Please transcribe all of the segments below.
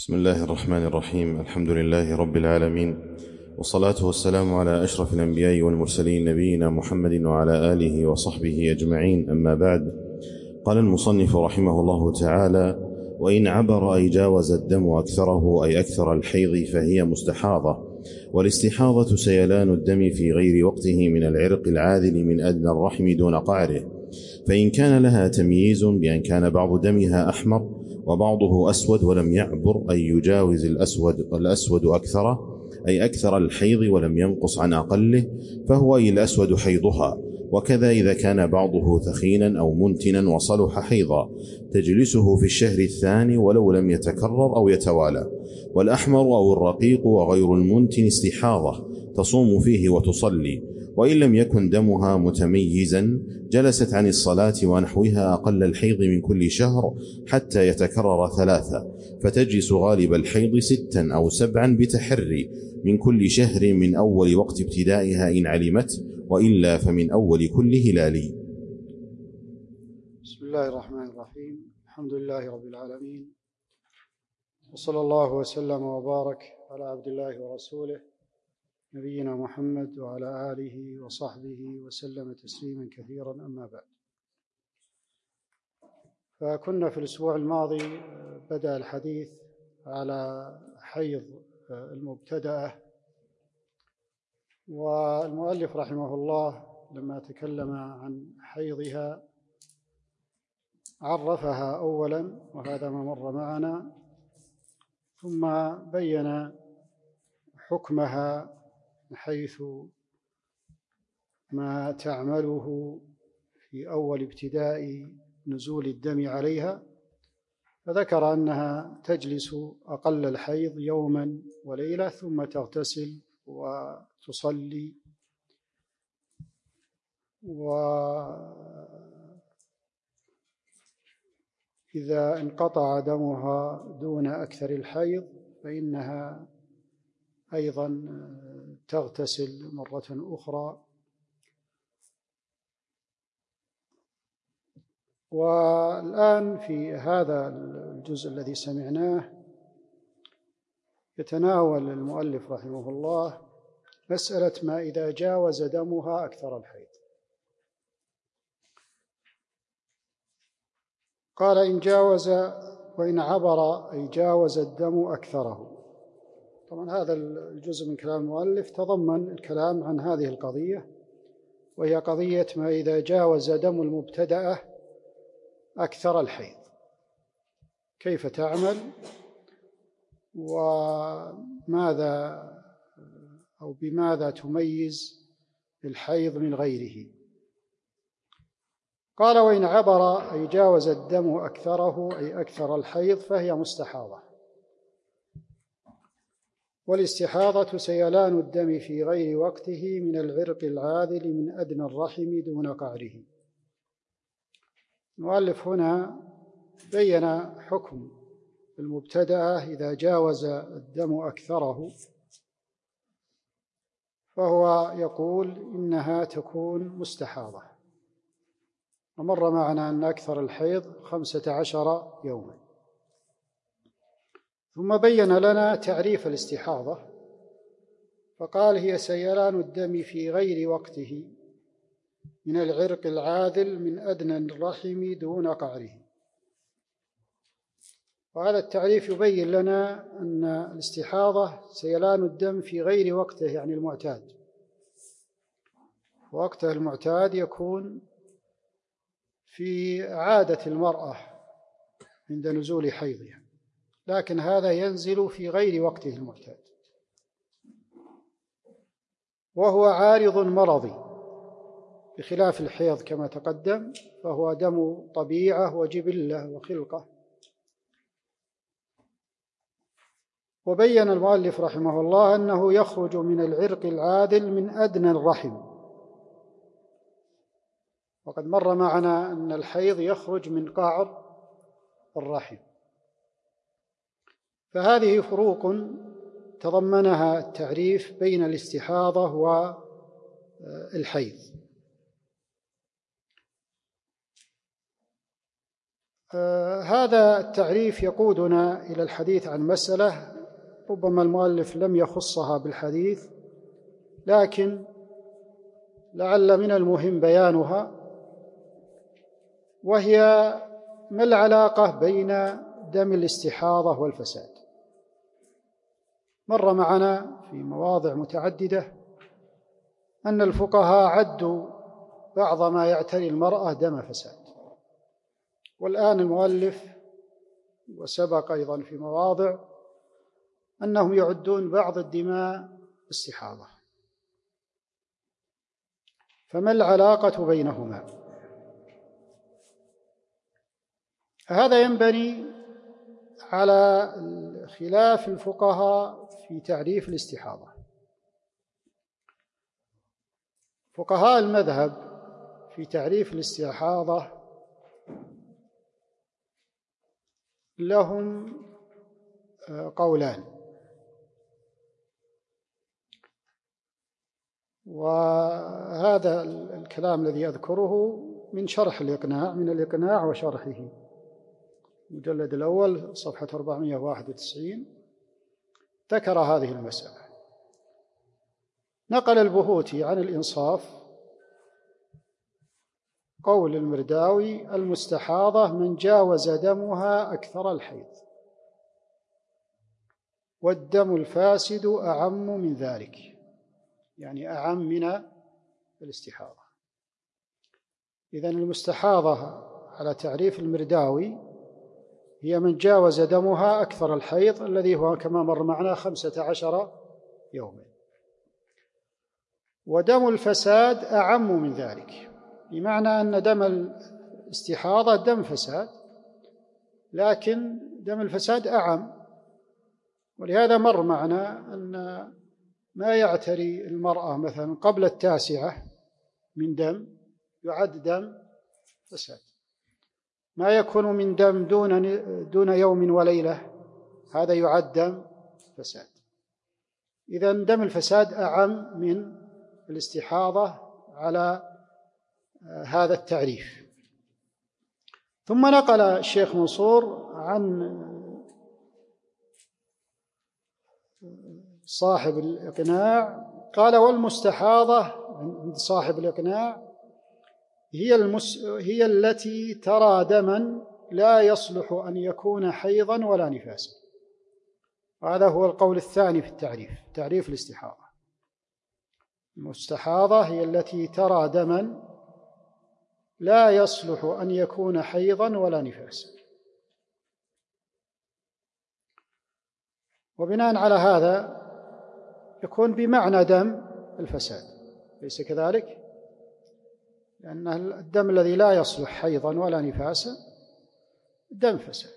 بسم الله الرحمن الرحيم. الحمد لله رب العالمين، والصلاة والسلام على أشرف الأنبياء والمرسلين نبينا محمد وعلى آله وصحبه أجمعين، أما بعد. قال المصنف رحمه الله تعالى: وإن عبر أي جاوز الدم أكثره أي أكثر الحيض فهي مستحاضة. والاستحاضة سيلان الدم في غير وقته من العرق العاذل من أدنى الرحم دون قعره، فإن كان لها تمييز بأن كان بعض دمها أحمر وبعضه أسود ولم يعبر أي يجاوز الأسود أكثره أي أكثر الحيض ولم ينقص عن أقله، فهو أي الأسود حيضها. وكذا إذا كان بعضه ثخينا أو منتنا وصلح حيضا تجلسه في الشهر الثاني ولو لم يتكرر أو يتوالى. والأحمر أو الرقيق وغير المنتن استحاضة تصوم فيه وتصلي، وإن لم يكن دمها متميزا جلست عن الصلاة ونحوها أقل الحيض من كل شهر حتى يتكرر ثلاثة، فتجلس غالب الحيض 6 أو 7 بتحري من كل شهر من أول وقت ابتدائها إن علمت، وإلا فمن أول كل هلال. بسم الله الرحمن الرحيم. الحمد لله رب العالمين، وصلى الله وسلم وبارك على عبد الله ورسوله نبينا محمد وعلى آله وصحبه وسلم تسليما كثيرا، أما بعد. فكنا في الأسبوع الماضي بدأ الحديث على حيض المبتدأة، والمؤلف رحمه الله لما تكلم عن حيضها عرفها أولا، وهذا ما مر معنا، ثم بين حكمها من حيث ما تعمله في أول ابتداء نزول الدم عليها، فذكر أنها تجلس أقل الحيض يوما وليلة ثم تغتسل وتصلي، وإذا انقطع دمها دون أكثر الحيض فإنها أيضا تغتسل مرة أخرى. والآن في هذا الجزء الذي سمعناه يتناول المؤلف رحمه الله مسألة ما إذا جاوز دمها أكثر الحيض. قال: إن جاوز وإن عبر أي جاوز الدم أكثره. طبعا هذا الجزء من كلام المؤلف تضمن الكلام عن هذه القضية، وهي قضية ما إذا جاوز دم المبتدأة أكثر الحيض كيف تعمل، وماذا أو بماذا تميز الحيض من غيره. قال: وإن عبر أي جاوز الدم أكثره أي أكثر الحيض فهي مستحاضة. والاستحاضة سيلان الدم في غير وقته من العرق العاذل من أدنى الرحم دون قعره. المؤلف هنا بين حكم المبتدأة إذا جاوز الدم أكثره، فهو يقول إنها تكون مستحاضة، ومر معنا أن أكثر الحيض 15 يوما. ثم بين لنا تعريف الاستحاضة، فقال: هي سيلان الدم في غير وقته من العرق العاذل من أدنى الرحم دون قعره. وهذا التعريف يبين لنا أن الاستحاضة سيلان الدم في غير وقته، يعني المعتاد. وقته المعتاد يكون في عادة المرأة عند نزول حيضها، لكن هذا ينزل في غير وقته المعتاد، وهو عارض مرضي بخلاف الحيض كما تقدم، فهو دم طبيعة وجبلة وخلقة. وبين المؤلف رحمه الله أنه يخرج من العرق العاذل من أدنى الرحم، وقد مر معنا أن الحيض يخرج من قعر الرحم. فهذه فروق تضمنها التعريف بين الاستحاضة والحيض. هذا التعريف يقودنا إلى الحديث عن مسألة ربما المؤلف لم يخصها بالحديث، لكن لعل من المهم بيانها، وهي ما العلاقة بين دم الاستحاضة والفساد. مر معنا في مواضع متعددة أن الفقهاء عدوا بعض ما يعتري المرأة دم فساد، والآن المؤلف وسبق أيضا في مواضع أنهم يعدون بعض الدماء استحاضة، فما العلاقة بينهما؟ هذا ينبني على خلاف الفقهاء في تعريف الاستحاضة. فقهاء المذهب في تعريف الاستحاضة لهم قولان، وهذا الكلام الذي أذكره من شرح الإقناع، من الإقناع وشرحه، المجلد الأول صفحة 491 ذكر هذه المسألة. نقل البهوتي عن الإنصاف قول المرداوي: المستحاضة من جاوز دمها أكثر الحيض، والدم الفاسد أعم من ذلك، يعني أعم من الاستحاضة. إذن المستحاضة على تعريف المرداوي هي من جاوز دمها أكثر الحيض، الذي هو كما مر معنا 15 يوما، ودم الفساد أعم من ذلك، بمعنى أن دم الاستحاضة دم فساد، لكن دم الفساد أعم. ولهذا مر معنا أن ما يعتري المرأة مثلا قبل 9 من دم يعد دم فساد، ما يكون من دم دون يوم وليلة هذا يعد دم فساد. إذن دم الفساد أعم من الاستحاضة على هذا التعريف. ثم نقل الشيخ منصور عن صاحب الإقناع قال: والمستحاضة عند صاحب الإقناع هي التي ترى دما لا يصلح أن يكون حيضا ولا نفاسا. وهذا هو القول الثاني في تعريف الاستحاضة. المستحاضة هي التي ترى دما لا يصلح أن يكون حيضا ولا نفاسا. وبناء على هذا يكون بمعنى دم الفساد، ليس كذلك؟ لأن الدم الذي لا يصلح حيضا ولا نفاسا دم فساد.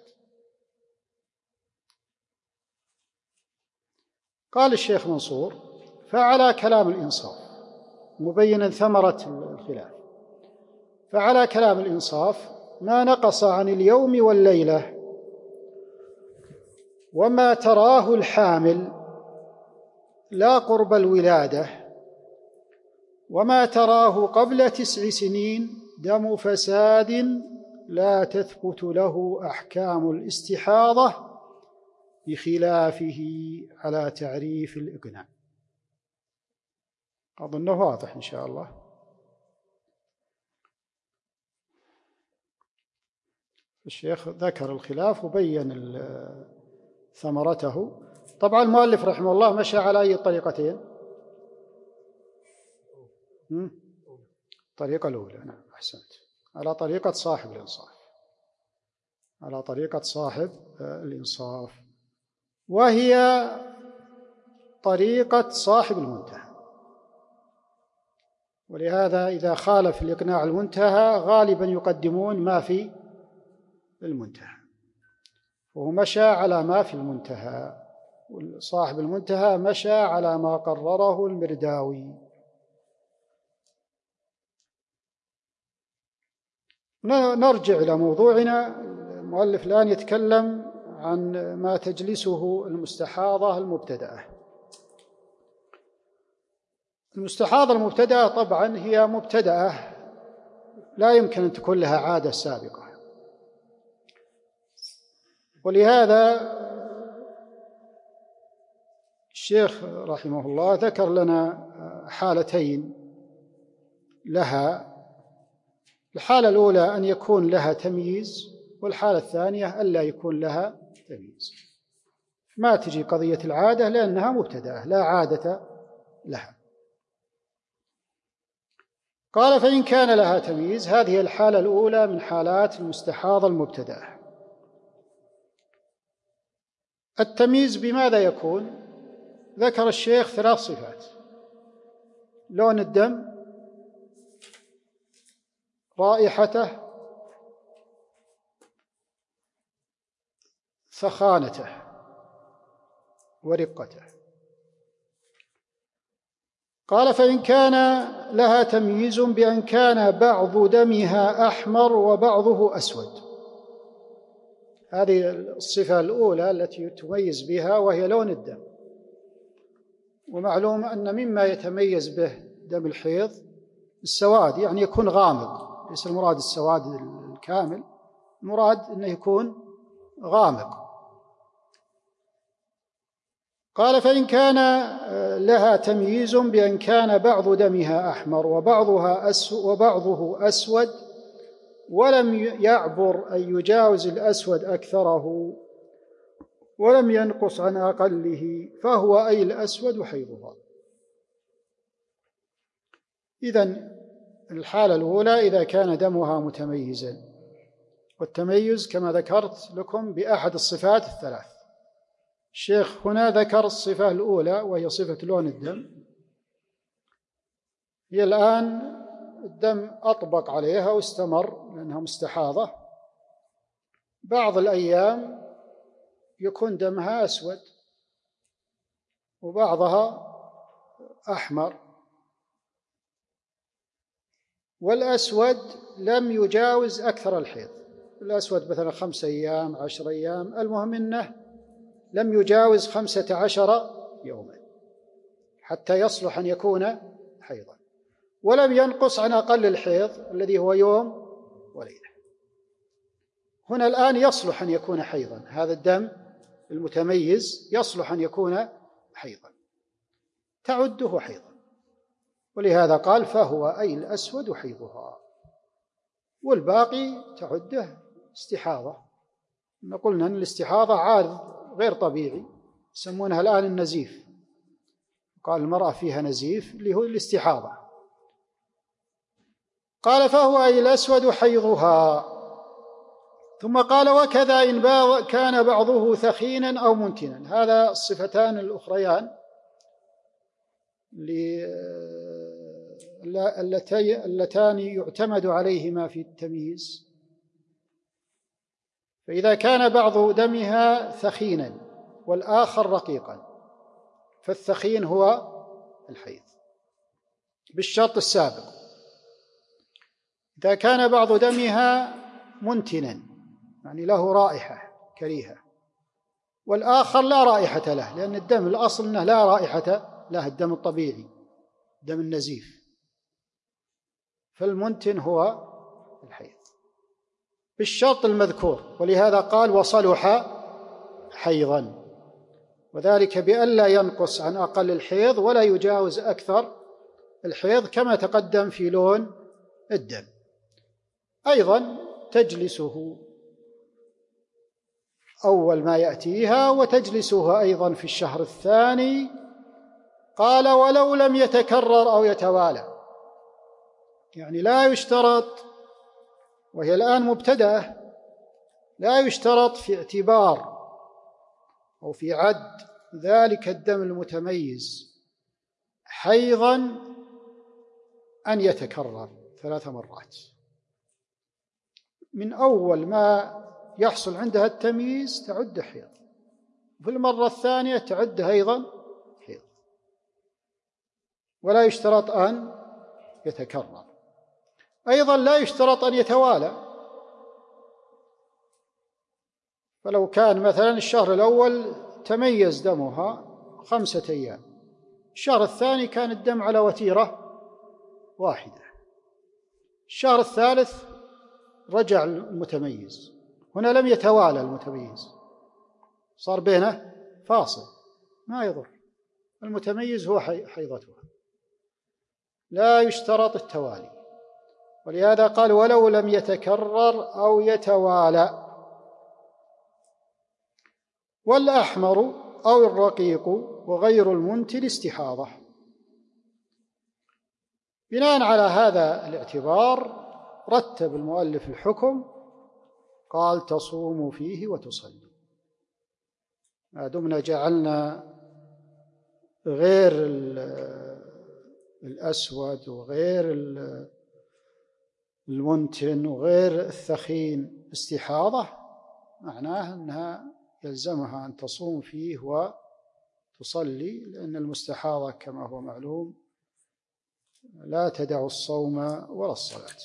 قال الشيخ منصور: فعلى كلام الإنصاف، مبينا ثمرة الخلاف، فعلى كلام الإنصاف ما نقص عن اليوم والليلة وما تراه الحامل لا قرب الولادة وما تراه قبل 9 سنين دم فساد لا تثبت له أحكام الاستحاضة، بخلافه على تعريف الإقناع. أظنه واضح إن شاء الله. الشيخ ذكر الخلاف وبين ثمرته. طبعا المؤلف رحمه الله مشى على أي طريقتين؟ الطريقة الأولى، نعم أحسنت، على طريقة صاحب الإنصاف، على طريقة صاحب الإنصاف، وهي طريقة صاحب المنتهى. ولهذا إذا خالف الإقناع المنتهى غالبا يقدمون ما في المنتهى، وهو مشى على ما في المنتهى، وصاحب المنتهى مشى على ما قرره المرداوي. نرجع إلى موضوعنا. المؤلف الآن يتكلم عن ما تجلسه المستحاضة المبتدأة. المستحاضة المبتدأة طبعا هي مبتدأة لا يمكن أن تكون لها عادة سابقة، ولهذا الشيخ رحمه الله ذكر لنا حالتين لها. الحالة الأولى أن يكون لها تمييز، والحالة الثانية ألا يكون لها تمييز. ما تجي قضية العادة لأنها مبتدأة لا عادة لها. قال فإن كان لها تمييز، هذه الحالة الأولى من حالات المستحاضة المبتدأة. التمييز بماذا يكون؟ ذكر الشيخ 3 صفات: لون الدم، رائحته، ثخانته ورقته. قال فإن كان لها تمييز بأن كان بعض دمها أحمر وبعضه أسود. هذه الصفة الأولى التي تميز بها وهي لون الدم. ومعلوم أن مما يتميز به دم الحيض السواد، يعني يكون غامق، ليس المراد السواد الكامل، المراد أنه يكون غامق. قال فإن كان لها تمييز بأن كان بعض دمها أحمر وبعضه أسود ولم يعبر أن يجاوز الأسود أكثره ولم ينقص عن أقله فهو أي الأسود حيضها. إذن الحالة الأولى إذا كان دمها متميزا، والتميز كما ذكرت لكم بأحد الصفات الثلاث. الشيخ هنا ذكر الصفة الأولى وهي صفة لون الدم. هي الآن الدم أطبق عليها واستمر لأنها مستحاضة، بعض الأيام يكون دمها أسود وبعضها أحمر، والأسود لم يجاوز أكثر الحيض. الأسود مثلا 5 أيام 10 أيام، المهم أنه لم يجاوز 15 يوما حتى يصلح أن يكون حيضا، ولم ينقص عن أقل الحيض الذي هو يوم وليلة. هنا الآن يصلح أن يكون حيضا، هذا الدم المتميز يصلح أن يكون حيضا، تعده حيضا. ولهذا قال فهو أي الأسود حيضها، والباقي تعده استحاضة. قلنا أن الاستحاضة عارض غير طبيعي يسمونها الآن النزيف، قال المرأة فيها نزيف اللي هو الاستحاضة. قال فهو أي الأسود حيضها. ثم قال وكذا إن كان بعضه ثخينا أو منتنا. هذا الصفتان الأخريان اللتان يعتمد عليهما في التمييز. فإذا كان بعض دمها ثخينا والآخر رقيقا، فالثخين هو الحيض بالشرط السابق. إذا كان بعض دمها منتنا يعني له رائحة كريهة، والآخر لا رائحة له، لأن الدم الأصل أنه لا رائحة له، الدم الطبيعي دم النزيف، فالمنتن هو الحيض بالشرط المذكور. ولهذا قال وصلح حيضا، وذلك بألا ينقص عن أقل الحيض ولا يجاوز أكثر الحيض كما تقدم في لون الدم. أيضا تجلسه أول ما يأتيها وتجلسه أيضا في الشهر الثاني. قال ولو لم يتكرر أو يتوالى، يعني لا يشترط، وهي الآن مبتدأة، لا يشترط في اعتبار أو في عد ذلك الدم المتميز حيضا أن يتكرر 3 مرات. من أول ما يحصل عندها التمييز تعد حيض، وفي المرة الثانية تعد أيضا حيض، ولا يشترط أن يتكرر. أيضا لا يشترط أن يتوالى، فلو كان مثلا الشهر الأول تميز دمها 5 أيام، الشهر الثاني كان الدم على وتيرة واحدة، الشهر الثالث رجع المتميز، هنا لم يتوالى المتميز، صار بينه فاصل، ما يضر. المتميز هو حيضتها، لا يشترط التوالي. ولهذا قال ولو لم يتكرر أو يتوالى. والأحمر أو الرقيق وغير المنتن استحاضة. بناء على هذا الاعتبار رتب المؤلف الحكم، قال تصوم فيه وتصلي. ما دمنا جعلنا غير الأسود وغير المنتن وغير الثخين استحاضة، معناه أنها يلزمها أن تصوم فيه وتصلي، لأن المستحاضة كما هو معلوم لا تدع الصوم ولا الصلاة.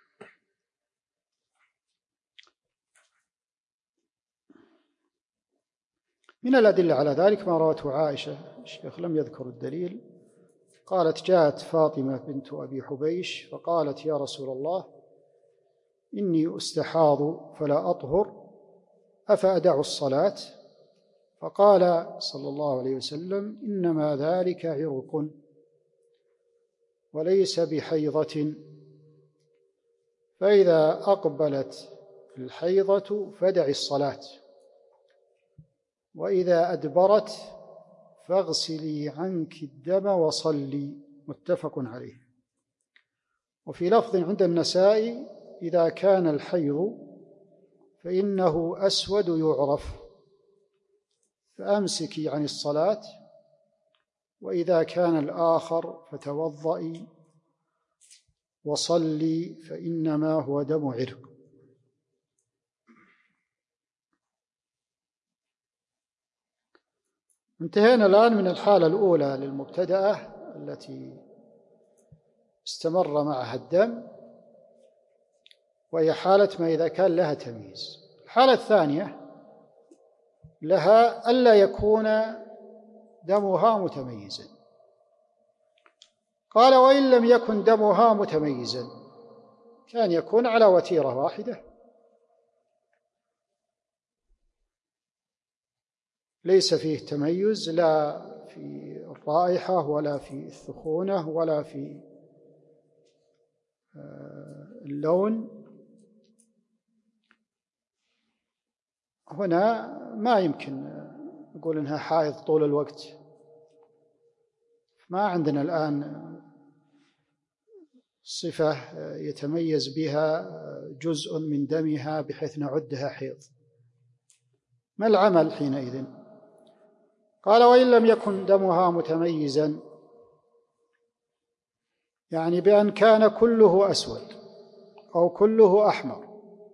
من الأدلة على ذلك ما روته عائشة، الشيخ لم يذكر الدليل، قالت جاءت فاطمة بنت أبي حبيش فقالت يا رسول الله إني أستحاض فلا أطهر أفأدع الصلاة؟ فقال صلى الله عليه وسلم إنما ذلك عرق وليس بحيضة، فإذا أقبلت الحيضة فدع الصلاة، وإذا أدبرت فاغسلي عنك الدم وصلي. متفق عليه. وفي لفظ عند النسائي إذا كان الحيض فإنه أسود يعرف فأمسكي عن الصلاة، وإذا كان الآخر فتوضئي وصلي فإنما هو دم عرق. انتهينا الآن من الحالة الأولى للمبتدأة التي استمر معها الدم، وهي حالة ما إذا كان لها تمييز. الحالة الثانية لها ألا يكون دمها متميزا. قال وإن لم يكن دمها متميزا كان يكون على وتيرة واحدة ليس فيه تميز لا في الرائحة ولا في الثخونة ولا في اللون. هنا ما يمكن نقول إنها حائض طول الوقت، ما عندنا الآن صفة يتميز بها جزء من دمها بحيث نعدها حيض. ما العمل حينئذ؟ قال وإن لم يكن دمها متميزا، يعني بأن كان كله أسود أو كله أحمر،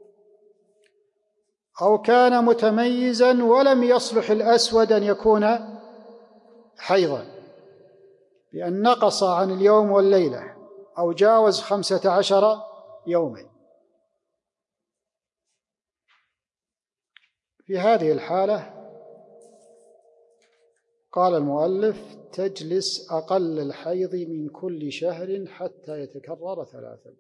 أو كان متميزا ولم يصلح الأسود أن يكون حيضا، بأن نقص عن اليوم والليلة أو جاوز 15 يوما. في هذه الحالة قال المؤلف تجلس أقل الحيض من كل شهر حتى يتكرر 3.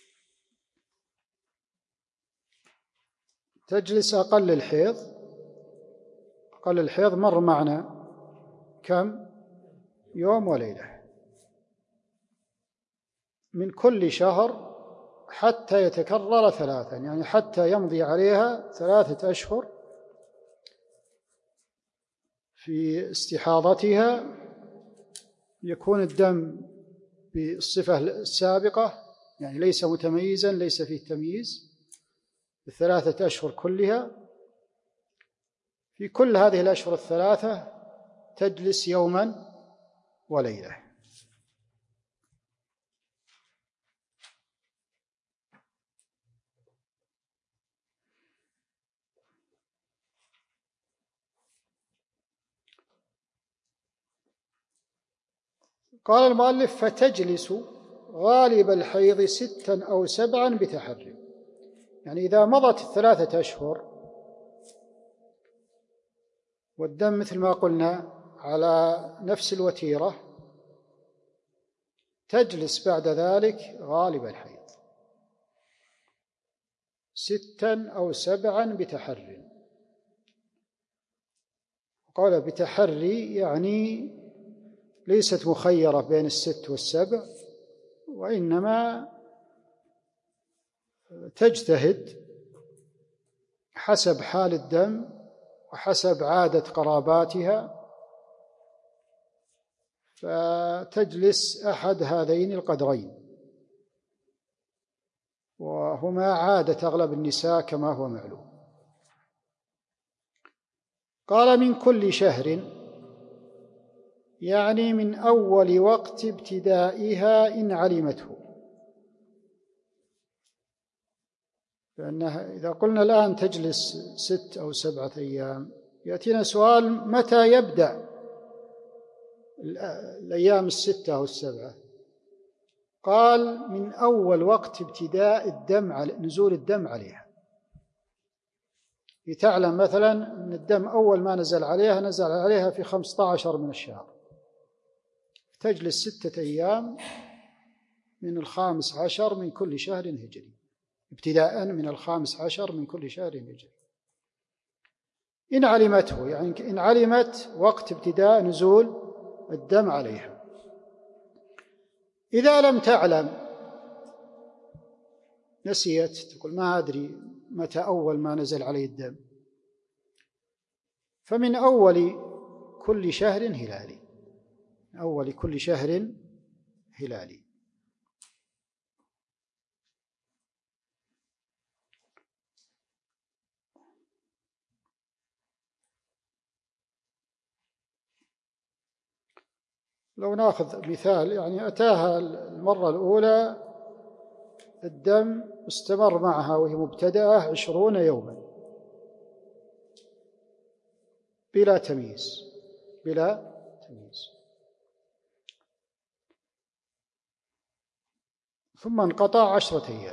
تجلس أقل الحيض. أقل الحيض مر معنا كم؟ يوم وليلة. من كل شهر حتى يتكرر 3، يعني حتى يمضي عليها 3 أشهر في استحاضتها، يكون الدم بالصفة السابقة، يعني ليس متميزا ليس فيه تمييز، ب3 أشهر كلها. في كل هذه الأشهر 3 تجلس يوما وليلة. قال المؤلف فتجلس غالب الحيض 6 أو 7 بتحري، يعني إذا مضت 3 أشهر والدم مثل ما قلنا على نفس الوتيرة، تجلس بعد ذلك غالب الحيض 6 أو 7 بتحري. قال بتحري يعني ليست مخيرة بين 6 و7، وإنما تجتهد حسب حال الدم وحسب عادة قراباتها، فتجلس أحد هذين القدرين، وهما عادة أغلب النساء كما هو معلوم. قال من كل شهر، يعني من أول وقت ابتدائها إن علمته، لأنها إذا قلنا الآن تجلس 6 أو 7 أيام يأتينا سؤال متى يبدأ الأيام 6 أو 7؟ قال من أول وقت ابتداء الدم نزول الدم عليها. لتعلم مثلا أن الدم أول ما نزل عليها في 15 من الشهر، تجلس 6 أيام من 15 من كل شهر هجري، ابتداء من 15 من كل شهر هجري إن علمته، يعني إن علمت وقت ابتداء نزول الدم عليها. إذا لم تعلم نسيت، تقول ما أدري متى أول ما نزل عليه الدم، فمن أول كل شهر هلالي، أول كل شهر هلالي. لو ناخذ مثال، يعني أتاها المرة الأولى الدم استمر معها وهي مبتدأة 20 يوما بلا تمييز، ثم انقطع 10 أيام،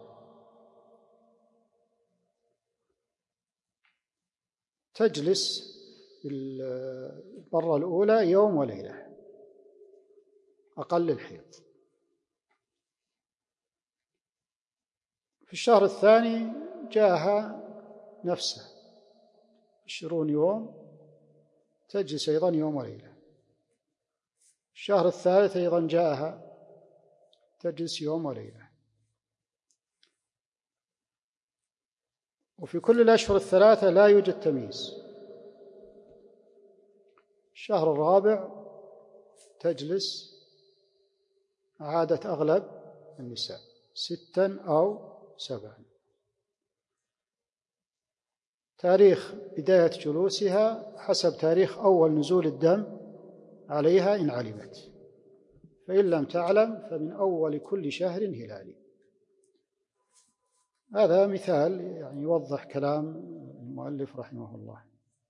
تجلس المرة الأولى يوم وليلة أقل الحيض. في الشهر الثاني جاءها نفسه 20 يوم، تجلس أيضا يوم وليلة. الشهر الثالث أيضا جاءها، تجلس يوم وليلة. وفي كل الأشهر الثلاثة لا يوجد تمييز. الشهر الرابع تجلس عادة أغلب النساء 6 أو 7. تاريخ بداية جلوسها حسب تاريخ أول نزول الدم عليها إن علمت، فإن لم تعلم فمن أول كل شهر هلالي. هذا مثال يعني يوضح كلام المؤلف رحمه الله.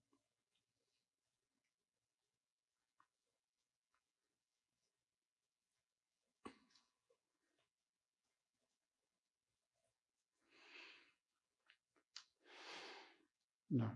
نعم.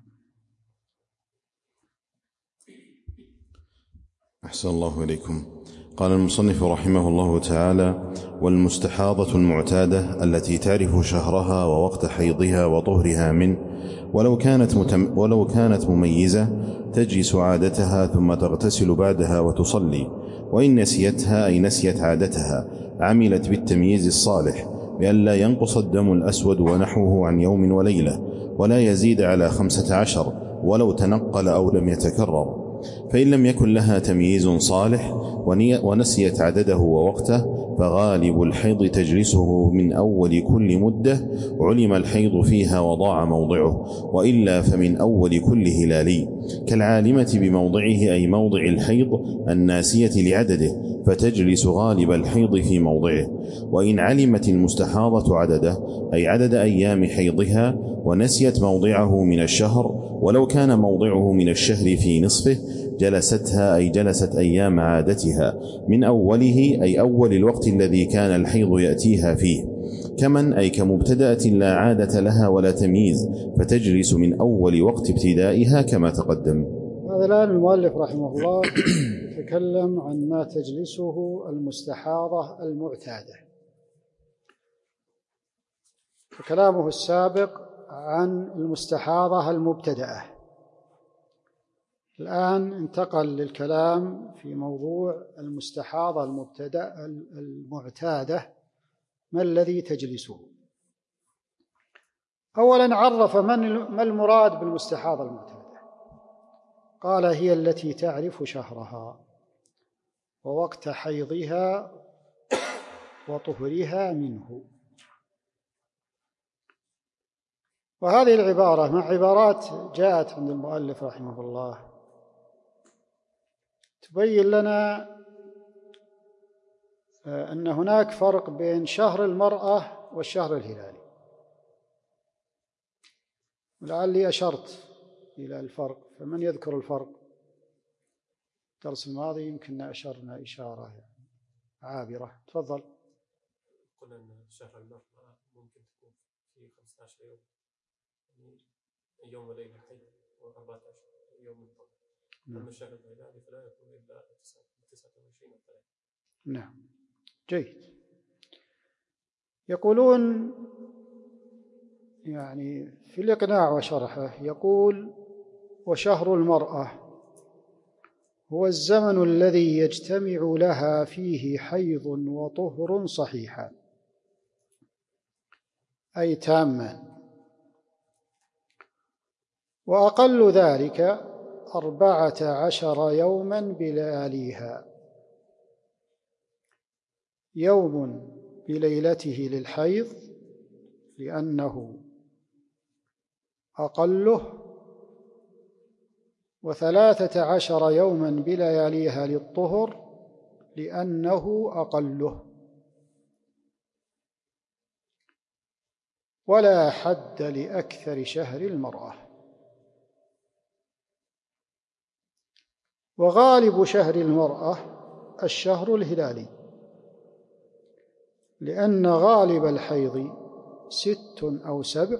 أحسن الله إليكم. قال المصنف رحمه الله تعالى: والمستحاضة المعتادة التي تعرف شهرها ووقت حيضها وطهرها منه، ولو كانت مميزة تجلس عادتها ثم تغتسل بعدها وتصلي، وإن نسيتها أي نسيت عادتها عملت بالتمييز الصالح بأن لا ينقص الدم الأسود ونحوه عن يوم وليلة، ولا يزيد على 15 ولو تنقل أو لم يتكرر. فإن لم يكن لها تمييز صالح ونسيت عدده ووقته، فغالب الحيض تجلسه من أول كل مدة علم الحيض فيها وضاع موضعه، وإلا فمن أول كل هلالي، كالعالمة بموضعه أي موضع الحيض الناسية لعدده، فتجلس غالب الحيض في موضعه. وإن علمت المستحاضة عدده أي عدد أيام حيضها ونسيت موضعه من الشهر، ولو كان موضعه من الشهر في نصفه، جلستها أي جلست أيام عادتها من أوله أي أول الوقت الذي كان الحيض يأتيها فيه، كمن أي كمبتدأة لا عادة لها ولا تمييز، فتجلس من أول وقت ابتدائها كما تقدم. هذا الآن المؤلف رحمه الله يتكلم عن ما تجلسه المستحاضة المعتادة. فكلامه السابق عن المستحاضة المبتدأة، الآن انتقل للكلام في موضوع المستحاضة المعتادة، ما الذي تجلسه؟ أولا عرف ما المراد بالمستحاضة المعتادة. قال هي التي تعرف شهرها ووقت حيضها وطهرها منه. وهذه العبارة مع عبارات جاءت عند المؤلف رحمه الله تبين لنا أن هناك فرق بين شهر المرأة والشهر الهلالي، ولعلي أشرت إلى الفرق، فمن يذكر الفرق؟ الدرس الماضي يمكن أشرنا إشارة عابرة. تفضل. قلنا أن شهر المرأة ممكن تكون في 15 يوم، يوم وليلة حيض و14 يوم من طهر. أما الشهر الهلالي فلا يكون إلا 29 أو 30. نعم، جيد. يقولون يعني في الإقناع وشرحه، يقول وشهر المرأة هو الزمن الذي يجتمع لها فيه حيض وطهر صحيحا، أي تاما، وأقل ذلك 14 يوما بلياليها، يوم بليلته للحيض لأنه أقله، و13 يوما بلياليها للطهر لأنه أقله، ولا حد لأكثر شهر المرأة. وغالب شهر المرأة الشهر الهلالي، لأن غالب الحيض 6 أو 7،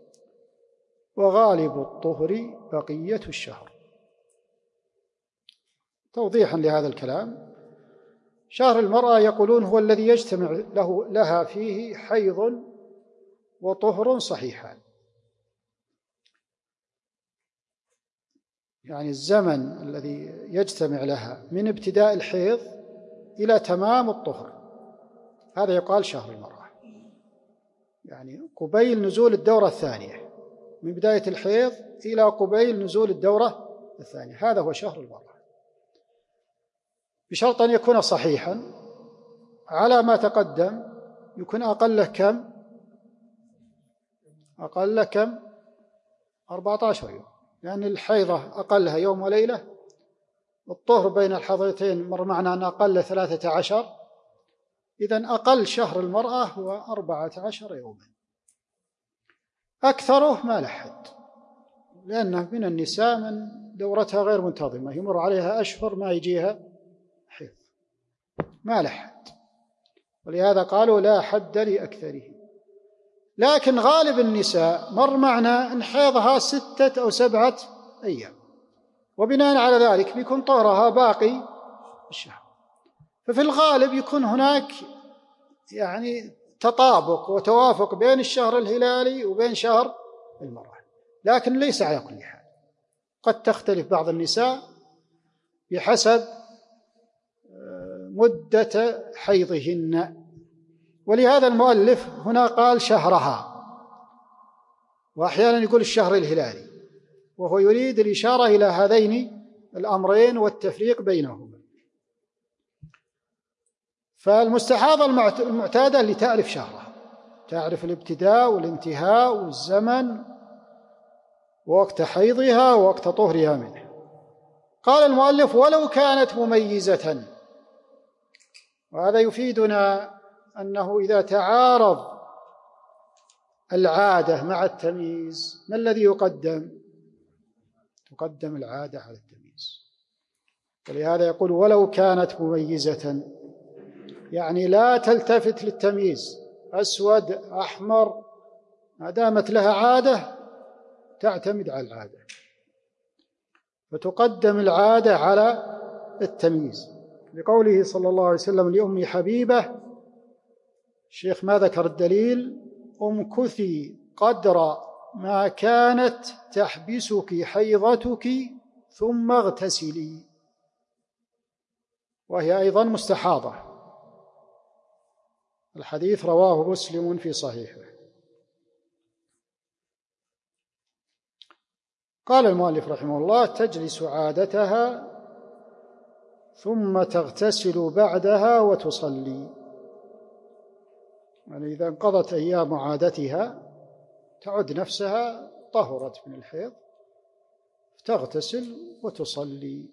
وغالب الطهر بقية الشهر. توضيحا لهذا الكلام، شهر المرأة يقولون هو الذي يجتمع لها فيه حيض وطهر صحيحان، يعني الزمن الذي يجتمع لها من ابتداء الحيض إلى تمام الطهر، هذا يقال شهر المرأة، يعني قبيل نزول الدورة الثانية، من بداية الحيض إلى قبيل نزول الدورة الثانية، هذا هو شهر المرأة، بشرط أن يكون صحيحا على ما تقدم. يكون أقله كم؟ أقله كم؟ 14 يوم، لأن الحيضة أقلها يوم وليلة، الطهر بين الحيضتين مر معنا أن أقل 13، إذن أقل شهر المرأة هو 14 يوما، أكثره ما له حد، لأنه من النساء من دورتها غير منتظمة، يمر عليها أشهر ما يجيها حيض، ما له حد، ولهذا قالوا لا حد لأكثره. لكن غالب النساء مر معنا أن حيضها 6 أو 7 أيام، وبناء على ذلك بيكون طهرها باقي الشهر، ففي الغالب يكون هناك يعني تطابق وتوافق بين الشهر الهلالي وبين شهر المرأة، لكن ليس على كل حال، قد تختلف بعض النساء بحسب مدة حيضهن، ولهذا المؤلف هنا قال شهرها، وأحيانا يقول الشهر الهلالي، وهو يريد الإشارة إلى هذين الأمرين والتفريق بينهما. فالمستحاضة المعتادة اللي تعرف شهرها، تعرف الابتداء والانتهاء والزمن ووقت حيضها ووقت طهرها منه. قال المؤلف ولو كانت مميزة، وهذا يفيدنا أنه إذا تعارض العادة مع التمييز ما الذي يقدم؟ تقدم العادة على التمييز، ولهذا يقول ولو كانت مميزة، يعني لا تلتفت للتمييز، أسود أحمر، ما دامت لها عادة تعتمد على العادة، فتقدم العادة على التمييز، لقوله صلى الله عليه وسلم لأم حبيبة، الشيخ ما ذكر الدليل، امكثي قدر ما كانت تحبسك حيضتك ثم اغتسلي، وهي أيضا مستحاضة. الحديث رواه مسلم في صحيحه. قال المؤلف رحمه الله: تجلس عادتها ثم تغتسل بعدها وتصلي. يعني إذا انقضت أيام عادتها تعد نفسها طهرت من الحيض، تغتسل وتصلي.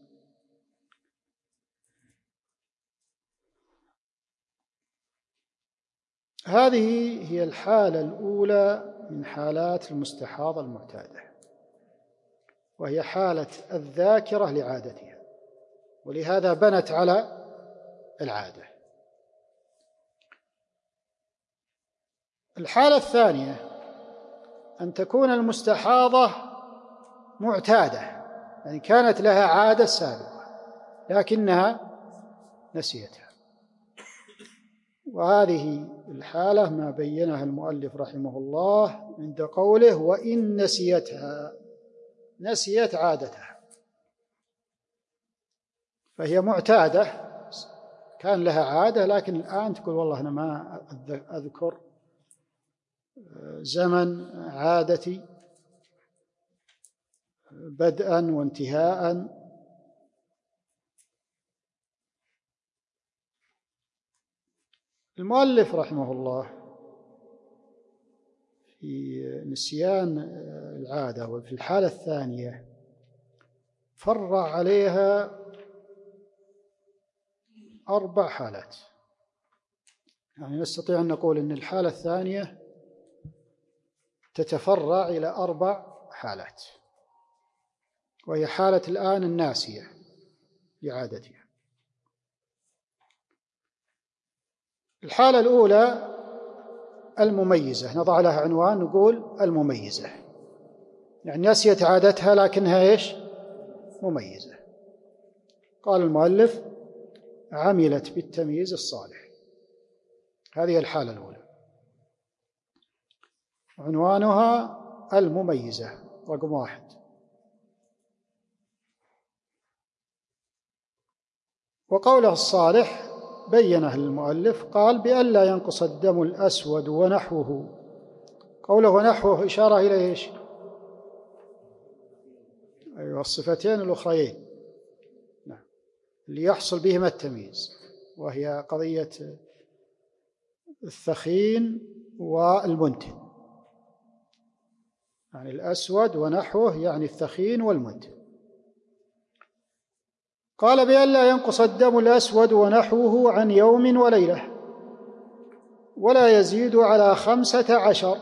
هذه هي الحالة الأولى من حالات المستحاضة المعتادة، وهي حالة الذاكرة لعادتها، ولهذا بنت على العادة. الحالة الثانية أن تكون المستحاضة معتادة، يعني كانت لها عادة سابقة لكنها نسيتها، وهذه الحالة ما بينها المؤلف رحمه الله عند قوله: وإن نسيتها، نسيت عادتها، فهي معتادة، كان لها عادة لكن الآن تقول والله أنا ما أذكر زمن عادتي بدءا وانتهاء. المؤلف رحمه الله في نسيان العادة وفي الحالة الثانية فرع عليها 4 حالات. يعني نستطيع أن نقول أن الحالة الثانية تتفرع إلى 4 حالات، وهي حالة الآن الناسية لعادتها. الحالة الأولى المميزة، نضع لها عنوان نقول المميزة، يعني نسيت عادتها لكنها إيش؟ مميزة. قال المؤلف: عملت بالتمييز الصالح. هذه الحالة الأولى، عنوانها المميزة رقم 1. وقوله الصالح بينه المؤلف، قال: بألا ينقص الدم الأسود ونحوه. قوله ونحوه إشارة إلى إيش؟ أيوة، الصفتين الأخريين اللي يحصل بهما التمييز، وهي قضية الثخين والمنتن. يعني الأسود ونحوه يعني الثخين والمنتن. قال: بألا ينقص الدم الأسود ونحوه عن يوم وليلة ولا يزيد على 15.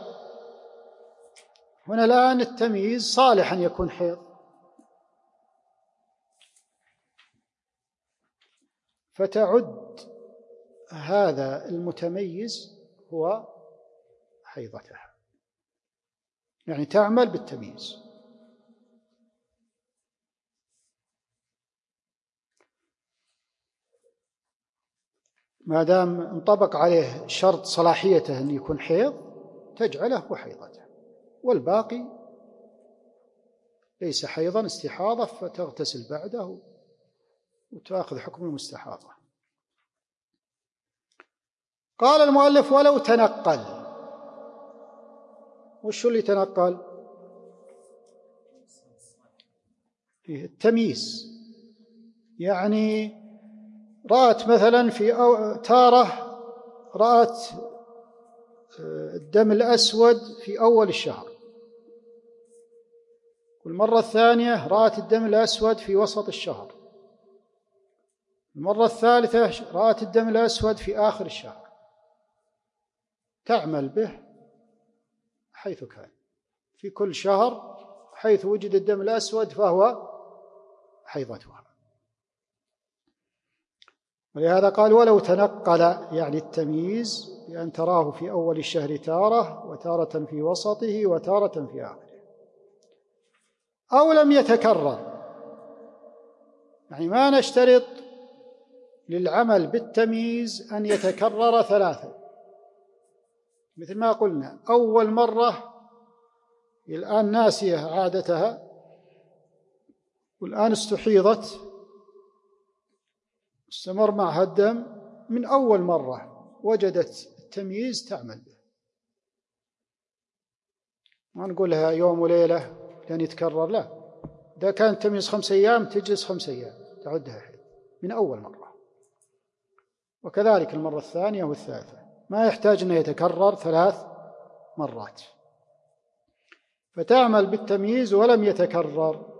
هنا الآن التمييز صالح أن يكون حيض، فتعد هذا المتميز هو حيضتها، يعني تعمل بالتمييز. ما دام انطبق عليه شرط صلاحيته أن يكون حيض تجعله هو حيضته، والباقي ليس حيضا، استحاضة، فتغتسل بعده وتأخذ حكم المستحاضة. قال المؤلف: ولو تنقل. وش اللي تنقل؟ التمييز، يعني رأت مثلا في تارة رأت الدم الأسود في أول الشهر، والمرة الثانية رأت الدم الأسود في وسط الشهر، المرة الثالثة رأت الدم الأسود في آخر الشهر، تعمل به حيث كان في كل شهر، حيث وجد الدم الأسود فهو حيضتها. ولهذا قال: ولو تنقل، يعني التمييز بأن تراه في أول الشهر تارة، وتارة في وسطه، وتارة في آخره، أو لم يتكرر. يعني ما نشترط للعمل بالتمييز أن يتكرر 3، مثل ما قلنا أول مرة الآن ناسية عادتها والآن استحيضت، استمر معها الدم، من أول مرة وجدت التمييز تعمل به، ما نقولها يوم وليلة لأن يتكرر، لا، إذا كان التمييز 5 أيام تجلس 5 أيام تعدها حيض من أول مرة. وكذلك المرة الثانية والثالثة، ما يحتاج أنه يتكرر 3 مرات، فتعمل بالتمييز ولم يتكرر.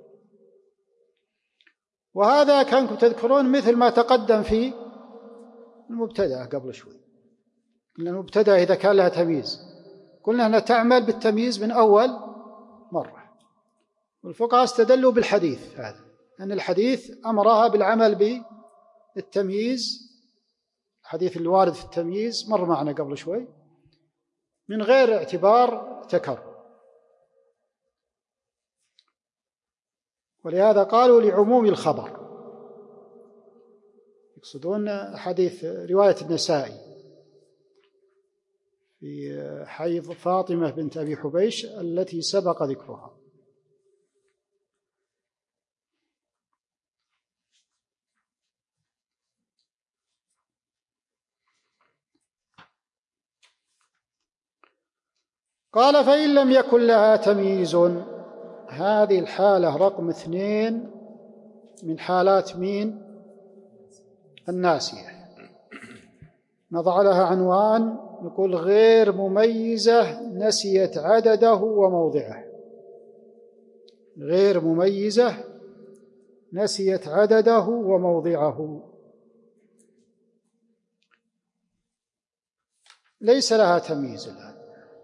وهذا كانكم تذكرون مثل ما تقدم في المبتدأ قبل شوي، إن المبتدأ إذا كان لها تمييز قلنا أنها تعمل بالتمييز من أول مرة، والفقهاء استدلوا بالحديث هذا، أن الحديث أمرها بالعمل بالتمييز، الحديث الوارد في التمييز مر معنا قبل شوي، من غير اعتبار تكرر. ولهذا قالوا لعموم الخبر، يقصدون حديث رواية النسائي في حيض فاطمة بنت أبي حبيش التي سبق ذكرها. قال فإن لم يكن لها تمييز، هذه الحالة رقم 2 من حالات مين؟ الناسية. نضع لها عنوان نقول غير مميزة نسيت عدده وموضعه. غير مميزة نسيت عدده وموضعه، ليس لها تمييز الآن،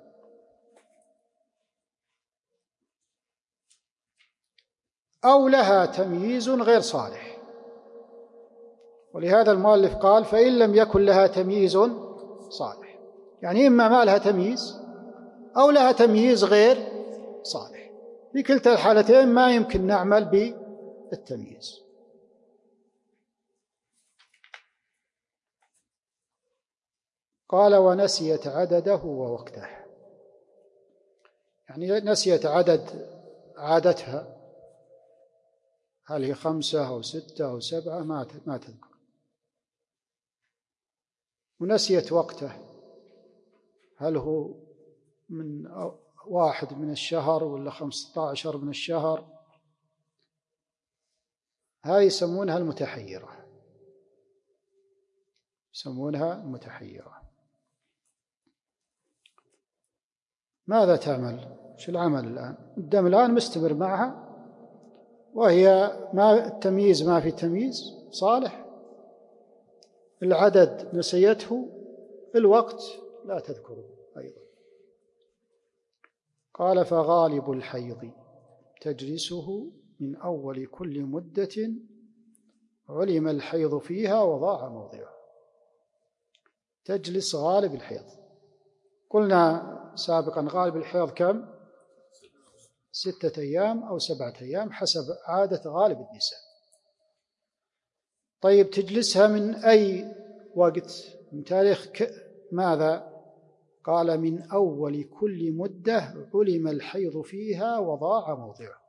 أو لها تمييز غير صالح. ولهذا المؤلف قال فإن لم يكن لها تمييز صالح، يعني إما ما لها تمييز أو لها تمييز غير صالح، في كلتا الحالتين ما يمكن نعمل بالتمييز. قال ونسيت عدده ووقته، يعني نسيت عدد عادتها، هل هي 5 أو 6 أو 7، ما تذكر. ونسيت وقته، هل هو من 1 من الشهر ولا 15 من الشهر، هذه يسمونها المتحيرة، يسمونها المتحيرة. ماذا تعمل؟ شو العمل الآن؟ الدم الآن مستمر معها، وهي ما التمييز ما في تمييز صالح، العدد نسيته، الوقت لا تذكره أيضا. قال فغالب الحيض تجلسه من أول كل مدة علم الحيض فيها وضاع موضعه. تجلس غالب الحيض، قلنا سابقا غالب الحيض كم؟ 6 أيام أو 7 أيام حسب عادة غالب النساء. طيب تجلسها من أي وقت؟ من تاريخ ماذا؟ قال من أول كل مدة علم الحيض فيها وضاع موضعه،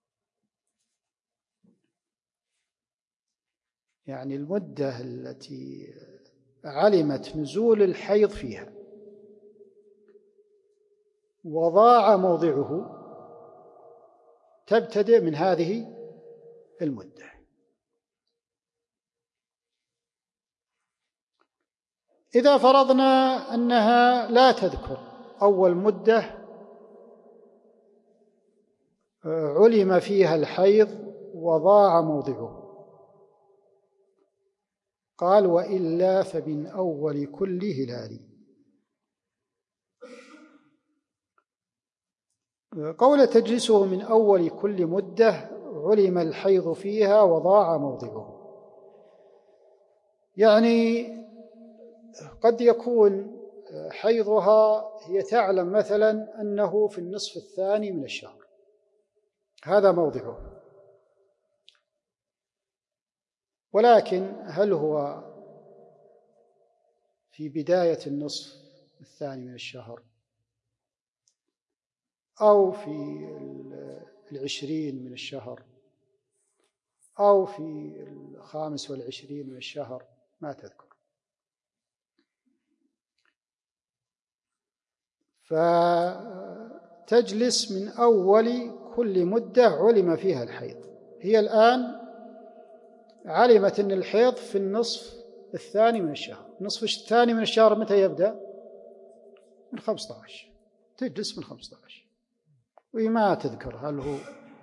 يعني المدة التي علمت نزول الحيض فيها وضاع موضعه تبتدئ من هذه المدة. إذا فرضنا أنها لا تذكر أول مدة علم فيها الحيض وضاع موضعه، قال وإلا فمن أول كل هلال. قول تجلسه من أول كل مدة علم الحيض فيها وضاع موضعه، يعني قد يكون حيضها هي تعلم مثلا أنه في النصف الثاني من الشهر، هذا موضعه، ولكن هل هو في بداية النصف الثاني من الشهر أو في 20 من الشهر أو في 25 من الشهر، ما تذكر. فتجلس من أول كل مدة علم فيها الحيض. هي الآن علمت أن الحيض في النصف الثاني من الشهر. النصف الثاني من الشهر متى يبدأ؟ من 15. تجلس من 15 وما تذكر هل هو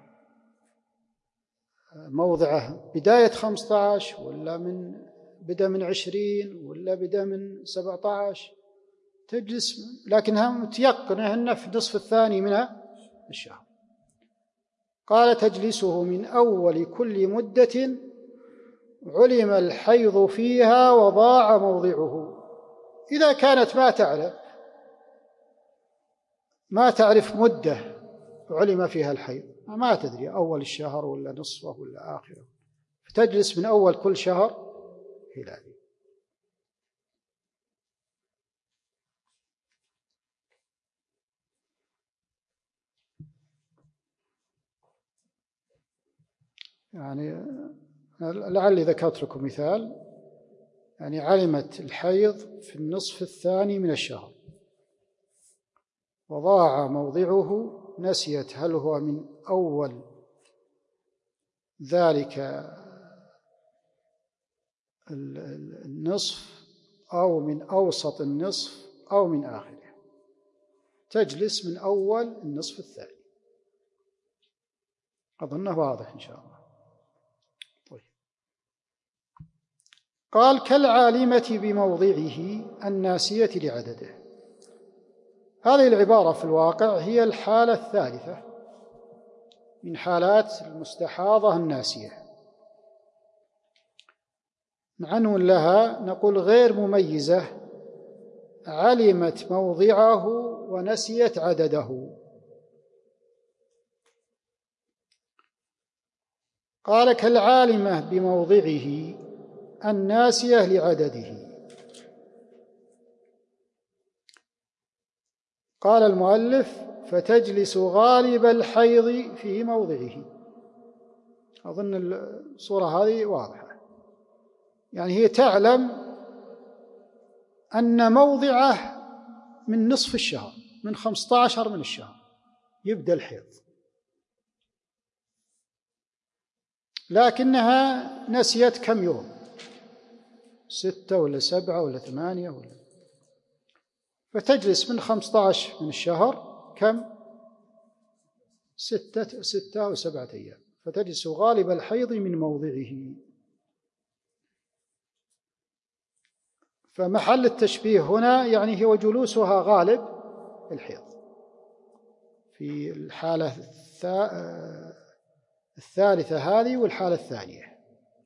موضعه بداية 15 ولا بدأ من 20 ولا بدأ من 17. تجلس، لكنها متيقنة أنه في النصف الثاني من الشهر. قال تجلسه من أول كل مدة علم الحيض فيها وضاع موضعه. إذا كانت ما تعرف مدة علم فيها الحيض، ما تدري أول الشهر ولا نصفه ولا آخره، فتجلس من أول كل شهر هلالي. يعني لعلي ذكرت لكم مثال، يعني علمت الحيض في النصف الثاني من الشهر وضاع موضعه، نسيت هل هو من أول ذلك النصف أو من أوسط النصف أو من آخره. تجلس من أول النصف الثاني. أظنه واضح إن شاء الله. طيب. قال كالعالمة بموضعه الناسية لعدده. هذه العبارة في الواقع هي الحالة الثالثة من حالات المستحاضة الناسية. عنوان لها نقول غير مميزة، علمت موضعه ونسيت عدده. قال كالعالمة بموضعه الناسية لعدده. قال المؤلف فتجلس غالب الحيض في موضعه. أظن الصورة هذه واضحة، يعني هي تعلم أن موضعه من نصف الشهر، من 15 من الشهر يبدأ الحيض، لكنها نسيت كم يوم، 6 ولا 7 ولا 8 ولا، فتجلس من 15 من الشهر كم؟ 6 أو 7 أيام، فتجلس غالب الحيض من موضعه. فمحل التشبيه هنا يعني هو جلوسها غالب الحيض في الحالة الثالثة هذه والحالة الثانية.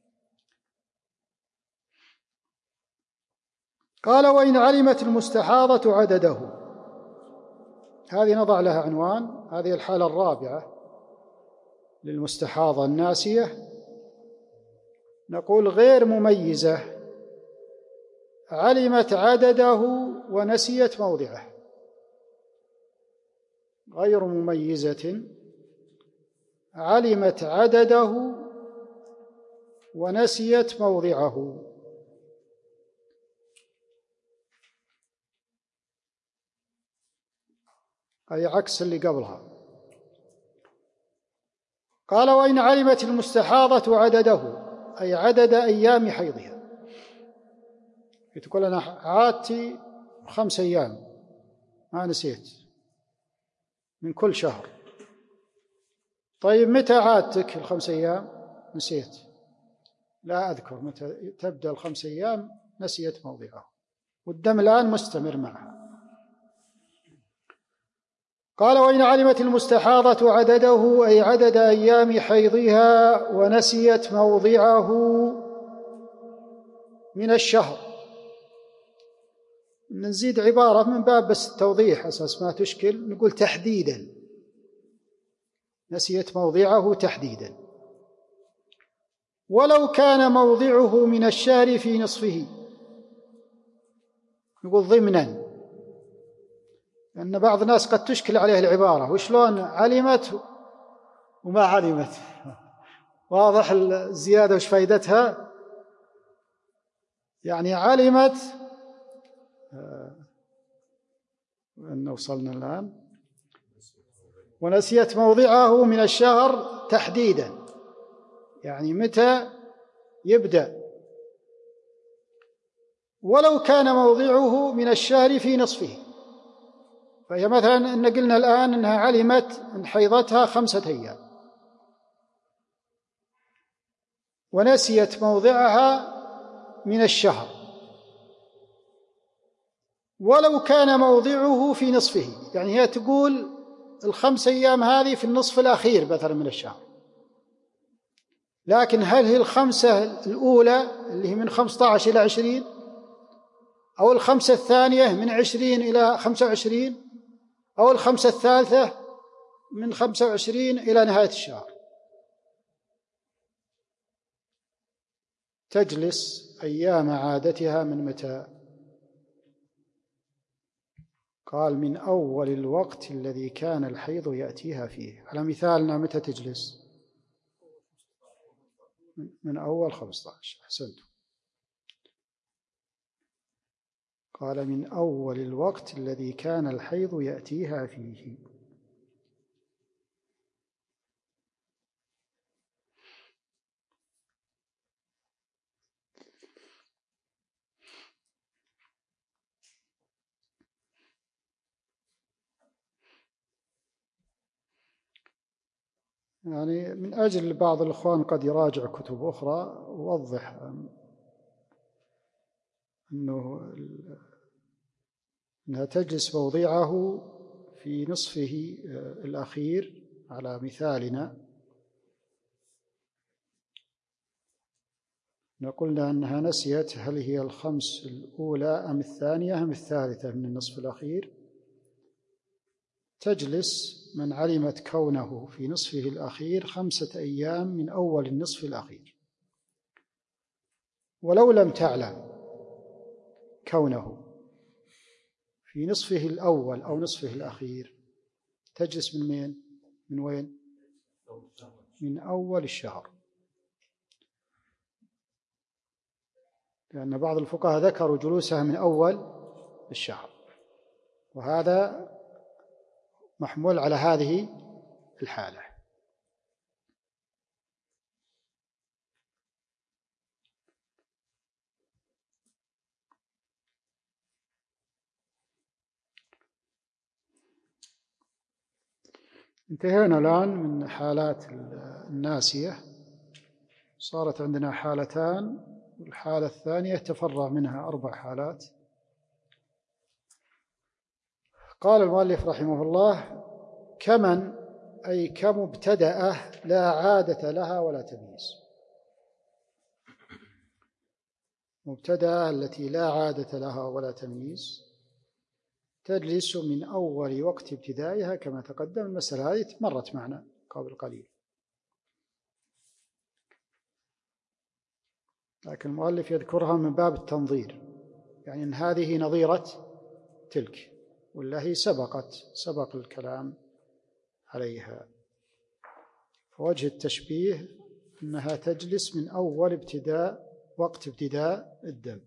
قال وإن علمت المستحاضة عدده. هذه نضع لها عنوان، هذه الحالة الرابعة للمستحاضة الناسية. نقول غير مميزة، علمت عدده ونسيت موضعه. غير مميزة علمت عدده ونسيت موضعه. أي عكس اللي قبلها. قال وإن علمت المستحاضة عدده، أي عدد أيام حيضها. تقول أنا عادتي 5 أيام ما نسيت من كل شهر. طيب متى عادتك 5 أيام؟ نسيت، لا أذكر متى تبدأ 5 أيام، نسيت موضعه والدم الآن مستمر معها. قال وإن علمت المستحاضة عدده، أي عدد أيام حيضها، ونسيت موضعه من الشهر. نزيد عبارة من باب بس التوضيح أساس ما تشكل، نقول تحديدا، نسيت موضعه تحديدا. ولو كان موضعه من الشهر في نصفه، نقول ضمنا، لأن بعض الناس قد تشكل عليه العبارة، وشلون علمت وما علمت، واضح الزيادة وش فائدتها؟ يعني علمت أن وصلنا الآن ونسيت موضعه من الشهر تحديدا، يعني متى يبدأ، ولو كان موضعه من الشهر في نصفه. فهي مثلا إن قلنا الآن أنها علمت من حيضتها 5 أيام ونسيت موضعها من الشهر، ولو كان موضعه في نصفه، يعني هي تقول 5 أيام هذه في النصف الأخير مثلا من الشهر، لكن هل هي 5 الأولى اللي هي من 15 إلى 20، أو 5 الثانية من 20 إلى 25، أو 5 الثالثة من 25 إلى نهاية الشهر؟ تجلس أيام عادتها من متى؟ قال من أول الوقت الذي كان الحيض يأتيها فيه. على مثالنا متى تجلس؟ من أول 15. أحسنتم. قال من أول الوقت الذي كان الحيض يأتيها فيه. يعني من أجل بعض الإخوان قد يراجع كتب أخرى ووضح أنها تجلس موضعه في نصفه الأخير على مثالنا. قلنا أنها نسيت هل هي 5 الأولى أم الثانية أم الثالثة من النصف الأخير. تجلس من علمت كونه في نصفه الأخير 5 أيام من أول النصف الأخير، ولو لم تعلم كونه في نصفه الأول أو نصفه الأخير تجلس من وين؟ من أول الشهر، لأن بعض الفقهاء ذكروا جلوسها من أول الشهر، وهذا محمول على هذه الحالة. انتهينا الآن من حالات الناسية، صارت عندنا حالتان، والحالة الثانية تفرع منها 4 حالات. قال المؤلف رحمه الله: كمن أي كمبتدأة لا عادة لها ولا تمييز. مبتدأة التي لا عادة لها ولا تمييز تجلس من أول وقت ابتدائها كما تقدم. المسألة هذه مرت معنا قبل قليل، لكن المؤلف يذكرها من باب التنظير، يعني أن هذه نظيرة تلك، ولا هي سبق الكلام عليها. فوجه التشبيه أنها تجلس من أول وقت ابتداء الدم.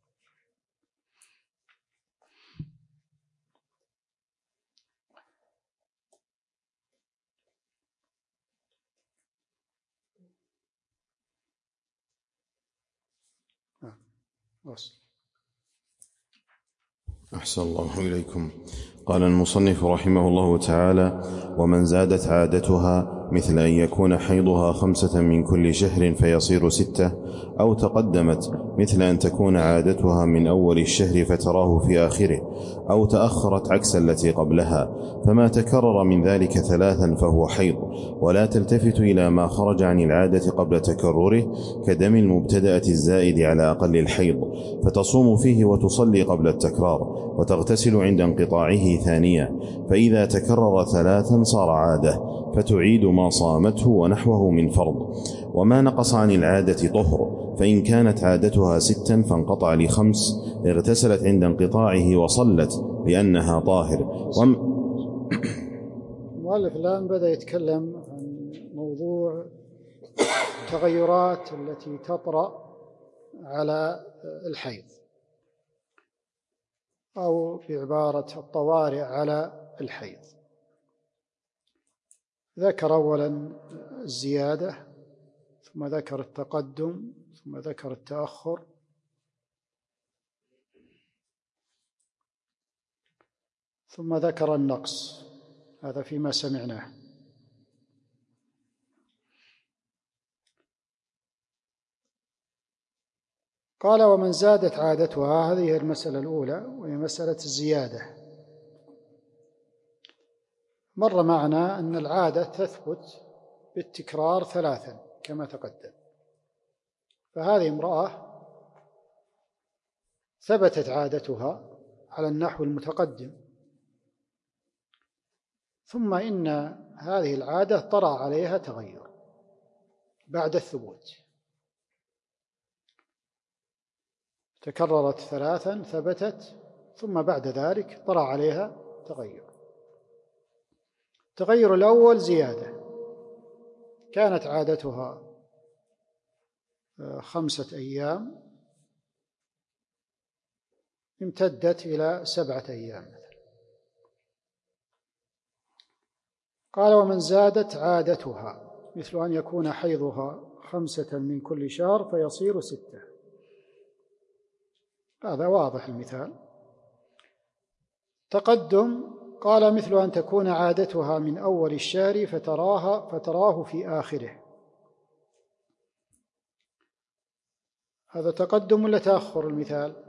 أحسن الله إليكم. قال المصنف رحمه الله تعالى: ومن زادت عادتها مثل أن يكون حيضها 5 من كل شهر فيصير 6، أو تقدمت مثل أن تكون عادتها من أول الشهر فتراه في آخره، أو تأخرت عكس التي قبلها، فما تكرر من ذلك 3 فهو حيض، ولا تلتفت إلى ما خرج عن العادة قبل تكرره كدم المبتدأة الزائد على أقل الحيض، فتصوم فيه وتصلي قبل التكرار، وتغتسل عند انقطاعه ثانية، فإذا تكرر 3 صار عادة فتعيد ما صامته ونحوه من فرض. وما نقص عن العادة طهر، فإن كانت عادتها 6 فانقطع ل5 اغتسلت عند انقطاعه وصلت لأنها طاهر. المؤلف الآن بدأ يتكلم عن موضوع التغيرات التي تطرأ على الحيض، أو بعبارة الطوارئ على الحيض. ذكر أولا الزيادة، ثم ذكر التقدم، ثم ذكر التأخر، ثم ذكر النقص. هذا فيما سمعناه. قال: ومن زادت عادتها. هذه المسألة الأولى، وهي مسألة الزيادة. مر معنا أن العادة تثبت بالتكرار 3 كما تقدم. فهذه امرأة ثبتت عادتها على النحو المتقدم، ثم إن هذه العادة طرأ عليها تغير بعد الثبوت، تكررت 3 ثبتت، ثم بعد ذلك طرأ عليها تغير. التغير الأول زيادة. كانت عادتها 5 أيام، امتدت إلى 7 أيام. قال: ومن زادت عادتها، مثل أن يكون حيضها 5 من كل شهر فيصير 6. هذا واضح المثال. تقدم. قال: مثل أن تكون عادتها من أول الشهر فتراه في آخره. هذا تقدم ولا تأخر المثال؟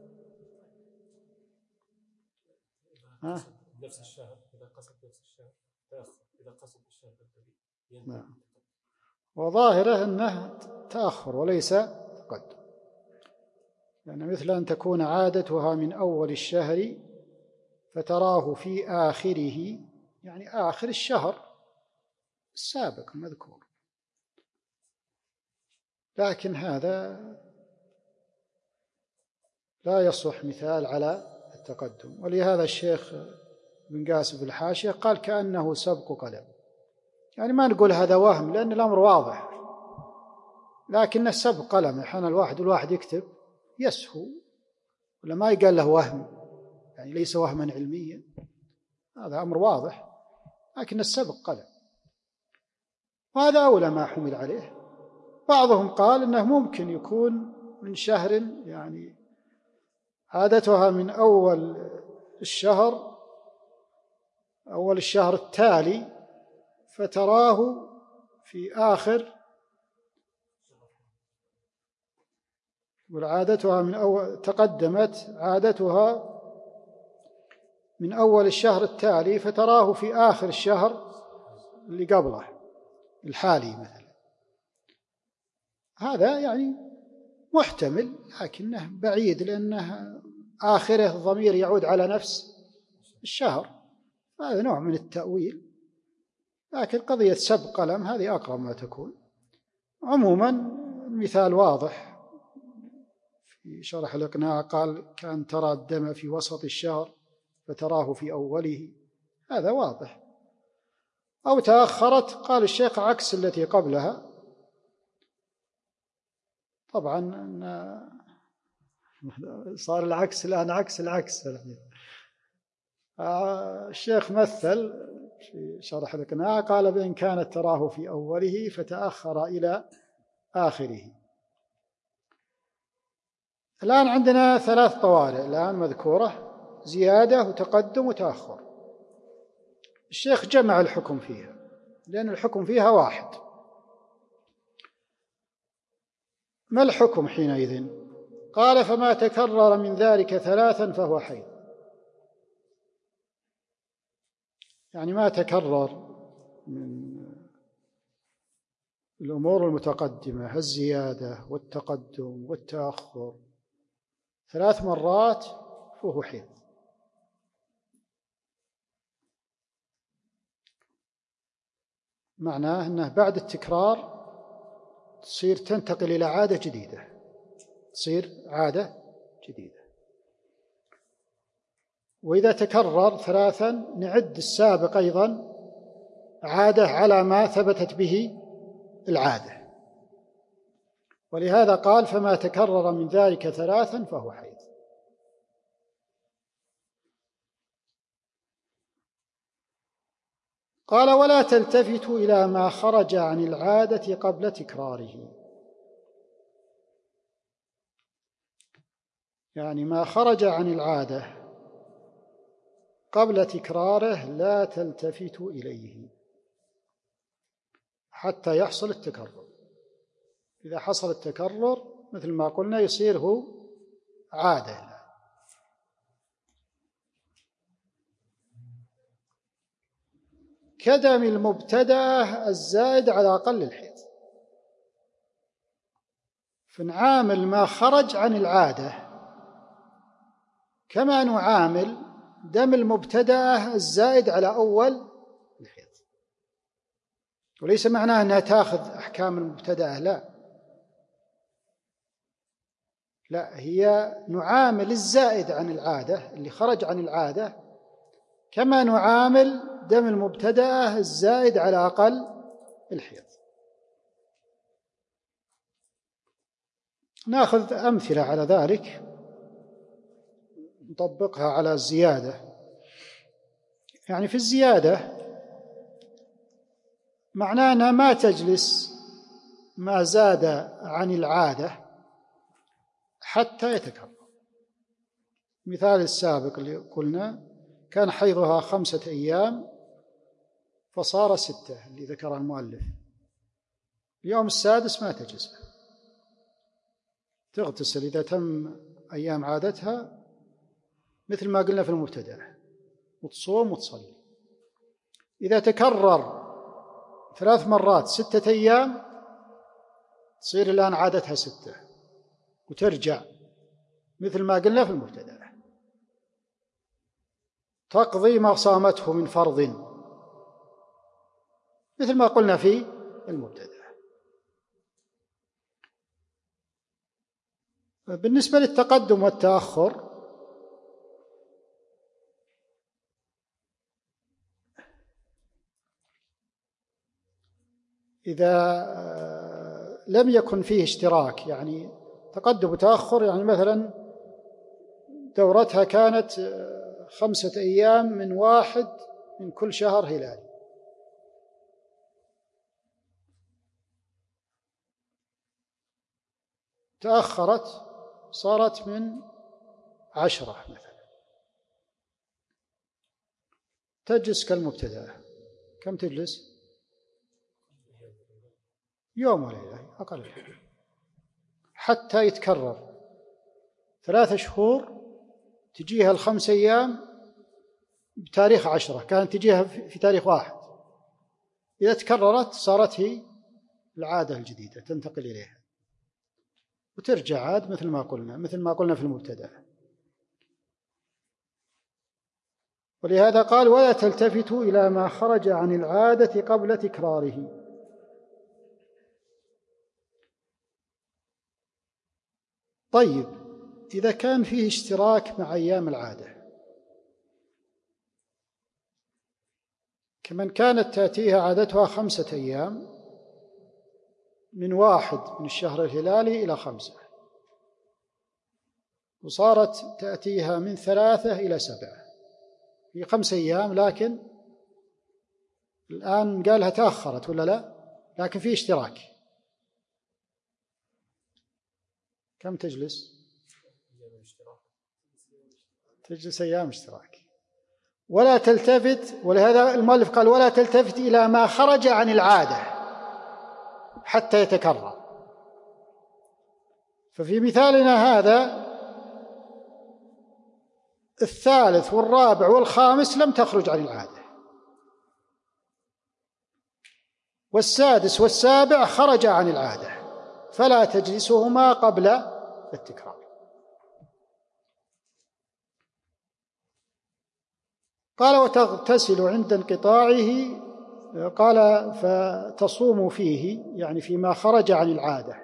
نفس الشهر. إذا قصد نفس الشهر تأخر، إذا قصد الشهر الذي نعم. وظاهره أنه تأخر وليس تقدم، يعني مثل أن تكون عادتها من أول الشهر فتراه في آخره، يعني آخر الشهر السابق المذكور. لكن هذا لا يصح مثال على التقدم. ولهذا الشيخ بن قاسم في الحاشية قال: كأنه سبق قلم. يعني ما نقول هذا وهم، لأن الأمر واضح، لكنه سبق قلم. أحيانا الواحد يكتب يسهو، ولا ما يقال له وهم، يعني ليس وهما علميا، هذا أمر واضح، لكن السبق قلم. وهذا أولى ما حمل عليه. بعضهم قال إنه ممكن يكون من شهر، يعني عادتها من أول الشهر التالي فتراه في آخر، وعادتها من أول، تقدمت عادتها من أول الشهر التالي فتراه في آخر الشهر اللي قبله الحالي مثلا. هذا يعني محتمل، لكنه بعيد، لأنه آخره الضمير يعود على نفس الشهر، هذا نوع من التأويل. لكن قضية سبق قلم هذه أقرب ما تكون. عموما المثال واضح. في شرح الإقناع قال: كأن ترى الدم في وسط الشهر فتراه في أوله، هذا واضح. أو تأخرت، قال الشيخ عكس التي قبلها. طبعا صار العكس الآن عكس العكس. الشيخ مثل في شرح الإقناع قال: بإن كانت تراه في أوله فتأخر إلى آخره. الآن عندنا 3 طوارئ الآن مذكورة: زيادة وتقدم وتأخر. الشيخ جمع الحكم فيها، لأن الحكم فيها واحد. ما الحكم حينئذ؟ قال: فما تكرر من ذلك 3 فهو حيض. يعني ما تكرر من الأمور المتقدمة، الزيادة والتقدم والتأخر 3 مرات فهو حيض. معناه أنه بعد التكرار تصير تنتقل إلى عادة جديدة، تصير عادة جديدة. وإذا تكرر 3 نعد السابق أيضا عادة على ما ثبتت به العادة. ولهذا قال فما تكرر من ذلك 3 فهو حيض. قال ولا تلتفت إلى ما خرج عن العادة قبل تكراره، يعني ما خرج عن العادة قبل تكراره لا تلتفت إليه حتى يحصل التكرر. إذا حصل التكرر مثل ما قلنا يصير هو عادة. كدم المبتدأ الزائد على أقل الحيض، فنعامل ما خرج عن العادة كما نعامل دم المبتدأ الزائد على أول الحيض. وليس معناه أنها تأخذ أحكام المبتدأ، لا، هي نعامل الزائد عن العادة اللي خرج عن العادة كما نعامل دم المبتدأ الزائد على أقل الحيض. نأخذ أمثلة على ذلك نطبقها على الزيادة. يعني في الزيادة معناه أنها ما تجلس ما زاد عن العادة حتى يتكرر. مثال السابق اللي قلنا كان حيضها 5 أيام فصار 6 اللي ذكرها المؤلف، اليوم السادس ما تجلس، تغتسل إذا تم أيام عادتها مثل ما قلنا في المبتدأ، وتصوم وتصلي. إذا تكرر 3 مرات 6 أيام تصير الآن عادتها 6 وترجع مثل ما قلنا في المبتدأ، تقضي ما صامته من فرض مثل ما قلنا في المبتدأ. بالنسبة للتقدم والتأخر إذا لم يكن فيه اشتراك، يعني تقدم وتأخر، يعني مثلا دورتها كانت 5 أيام من 1 من كل شهر هلالي، تأخرت صارت من 10 مثلا، تجلس كالمبتدأ. كم تجلس؟ يوم وليلة أقل حتى يتكرر 3 شهور تجيها 5 أيام بتاريخ 10، كانت تجيها في تاريخ 1. إذا تكررت صارت هي العادة الجديدة تنتقل إليها وترجع عاد مثل ما قلنا في المبتدأ. ولهذا قال ولا تلتفتوا إلى ما خرج عن العادة قبل تكراره. طيب إذا كان فيه اشتراك مع أيام العادة، كمن كانت تأتيها عادتها 5 أيام من 1 من الشهر الهلالي إلى 5، وصارت تأتيها من 3 إلى 7 في 5 أيام، لكن الآن قالها تأخرت ولا لا؟ لكن فيه اشتراك، كم تجلس؟ تجلس أيام اشتراك. ولا تلتفت، ولهذا المؤلف قال ولا تلتفت إلى ما خرج عن العادة حتى يتكرر. ففي مثالنا هذا 3 والرابع والخامس لم تخرج عن العادة، والسادس والسابع خرج عن العادة، فلا تجلسهما قبل التكرار. قال وتغتسل عند انقطاعه، قال فتصوم فيه يعني فيما خرج عن العادة،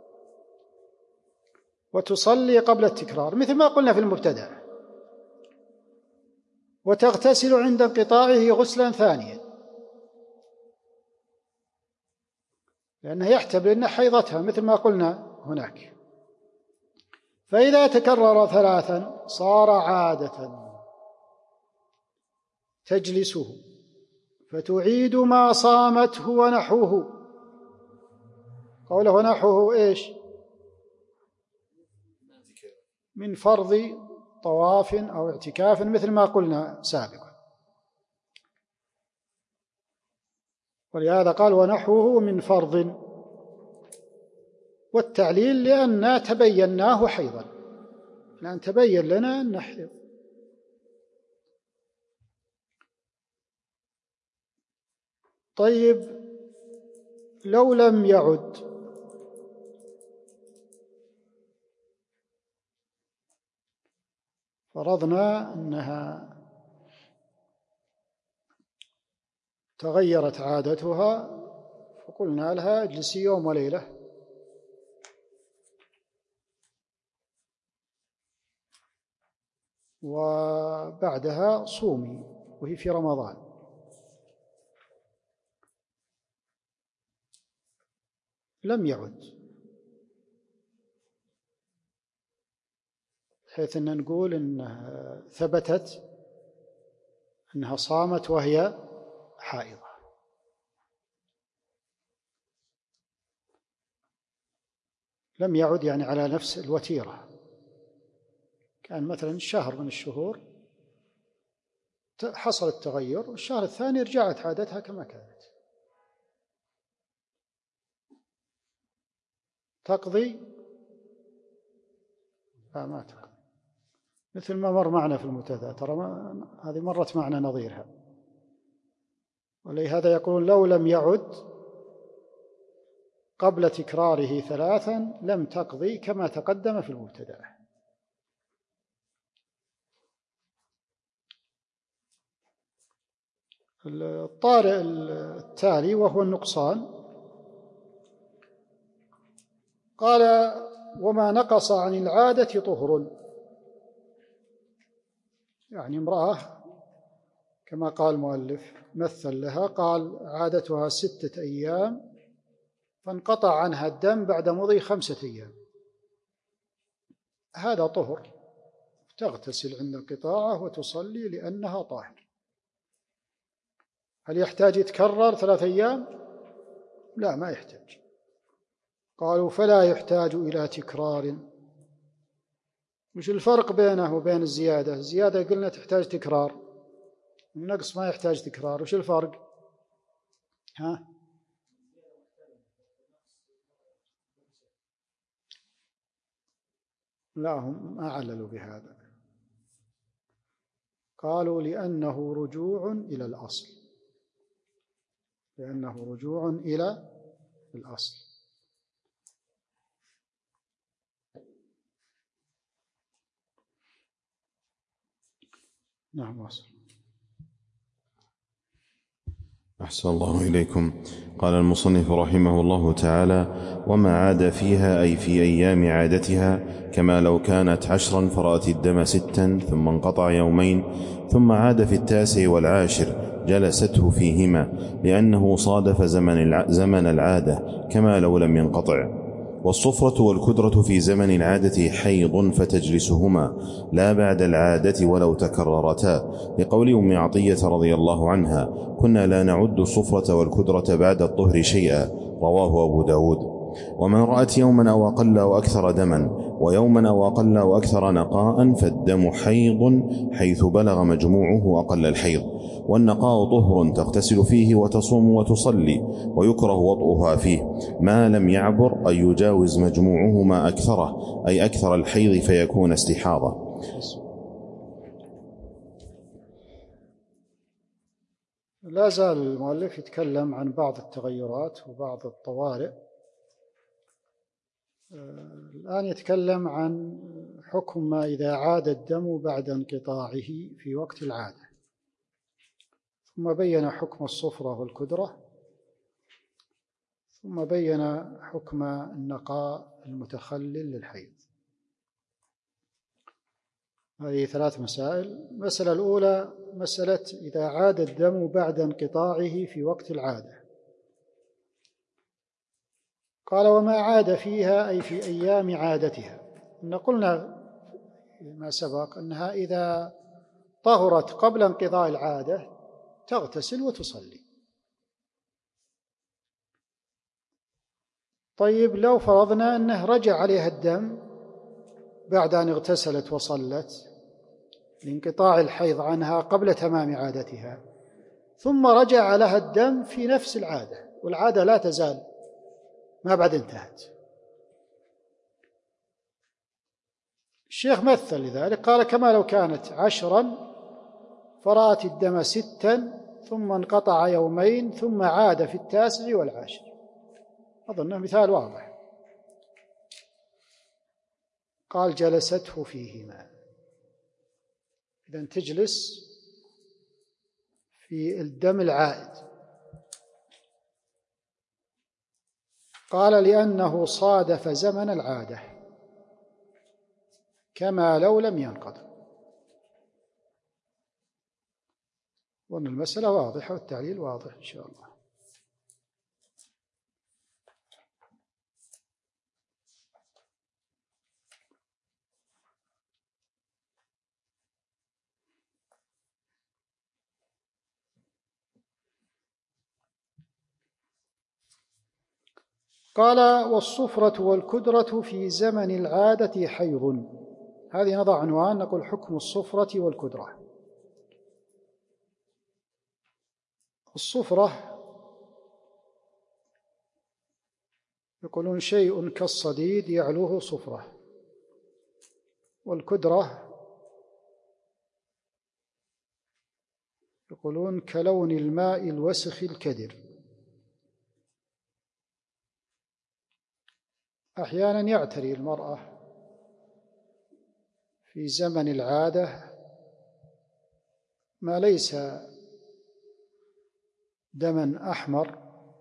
وتصلي قبل التكرار مثل ما قلنا في المبتدأ. وتغتسل عند انقطاعه غسلا ثانيا، لأنه يحتمل أن حيضتها مثل ما قلنا هناك. فإذا تكرر 3 صار عادة تجلسه فتعيد ما صامته ونحوه. قوله ونحوه إيش؟ من فرض طواف أو اعتكاف مثل ما قلنا سابقا، ولهذا قال ونحوه من فرض، والتعليل لأن تبيناه حيضا، لأن تبين لنا أنه حيض. طيب لو لم يعد فرضنا أنها تغيرت عادتها فقلنا لها اجلسي يوم وليلة وبعدها صومي وهي في رمضان، لم يعد، بحيث أن نقول أنها ثبتت أنها صامت وهي حائضة. لم يعد يعني على نفس الوتيرة، كان مثلا شهر من الشهور حصل التغير والشهر الثاني رجعت عادتها كما كانت، تقضي؟ لا ما تقضي، مثل ما مر معنا في المنتدى، ترى هذه مرت معنا نظيرها. ولهذا يقولون لو لم يعد قبل تكراره 3 لم تقضي كما تقدم في المبتدأ. الطارئ التالي وهو النقصان، قال وما نقص عن العادة طهر، يعني امرأة كما قال المؤلف مثل لها، قال عادتها 6 أيام فانقطع عنها الدم بعد مضي 5 أيام، هذا طهر، تغتسل عند انقطاعه وتصلي لأنها طاهر. هل يحتاج يتكرر 3 أيام؟ لا ما يحتاج. قالوا فلا يحتاج إلى تكرار. وش الفرق بينه وبين الزيادة؟ الزيادة قلنا تحتاج تكرار، النقص ما يحتاج تكرار. وش الفرق؟ ها؟ لا هم ما عللوا بهذا، قالوا لأنه رجوع إلى الأصل، لأنه رجوع إلى الأصل. نعم واصل. أحسن الله إليكم. قال المصنف رحمه الله تعالى: وما عاد فيها أي في أيام عادتها، كما لو كانت 10 فرأت الدم 6 ثم انقطع 2 يوم ثم عاد في 9 و10 جلسته فيهما، لأنه صادف زمن العادة كما لو لم ينقطع. والصفرة والكدرة في زمن العادة حيض فتجلسهما لا بعد العادة ولو تكررتا، لقول أم عطية رضي الله عنها: كنا لا نعد الصفرة والكدرة بعد الطهر شيئا، رواه أبو داود. ومن رأت يوما أو أقل أو أكثر دما ويوما أو أقل أو أكثر نقاء فالدم حيض حيث بلغ مجموعه أقل الحيض، والنقاء طهر تغتسل فيه وتصوم وتصلي، ويكره وطئها فيه ما لم يعبر أن يجاوز مجموعه ما أكثره، أي أكثر الحيض فيكون استحاضة. لا زال المؤلف يتكلم عن بعض التغيرات وبعض الطوارئ. الآن يتكلم عن حكم ما إذا عاد الدم بعد انقطاعه في وقت العادة، ثم بين حكم الصفرة والكدرة، ثم بين حكم النقاء المتخلل للحيض. هذه 3 مسائل. المسألة الأولى مسألة إذا عاد الدم بعد انقطاعه في وقت العادة. قال وما عاد فيها أي في أيام عادتها. إن قلنا ما سبق أنها إذا طهرت قبل انقضاء العادة تغتسل وتصلي. طيب لو فرضنا أنه رجع عليها الدم بعد أن اغتسلت وصلت لانقطاع الحيض عنها قبل تمام عادتها، ثم رجع لها الدم في نفس العادة والعادة لا تزال ما بعد انتهت. الشيخ مثل لذلك قال كما لو كانت 10 فرأت الدم 6 ثم انقطع يومين ثم عاد في 9 والعاشر. أظنه مثال واضح. قال جلسته فيهما، إذن تجلس في الدم العائد. قال لأنه صادف زمن العادة كما لو لم ينقض. وأن المسألة واضحة والتعليل واضح إن شاء الله. قال والصفرة والكدرة في زمن العادة حيض. هذه نضع عنوان نقول حكم الصفرة والكدرة. الصفرة يقولون شيء كالصديد يعلوه صفرة، والكدرة يقولون كلون الماء الوسخ الكدر. أحيانا يعتري المرأة في زمن العادة ما ليس دما أحمر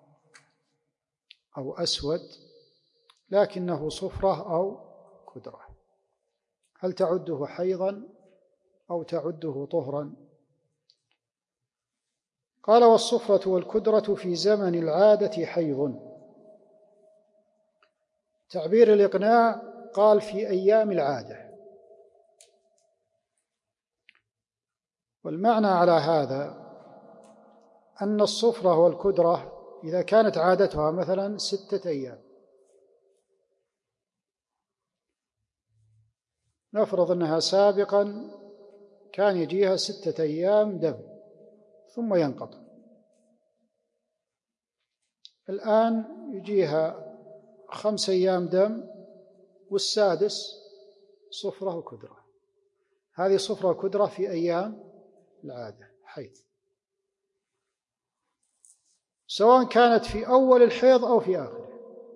أو أسود لكنه صفرة أو كدرة، هل تعده حيضا أو تعده طهرا؟ قال والصفرة والكدرة في زمن العادة حيض. تعبير الإقناع قال في أيام العادة، والمعنى على هذا أن الصفرة والكدرة إذا كانت عادتها مثلا 6 أيام، نفرض أنها سابقا كان يجيها 6 أيام دم ثم ينقطع، الآن يجيها 5 أيام دم والسادس صفرة وكدرة. هذه صفرة وكدرة في أيام العادة حيض، سواء كانت في أول الحيض أو في آخره.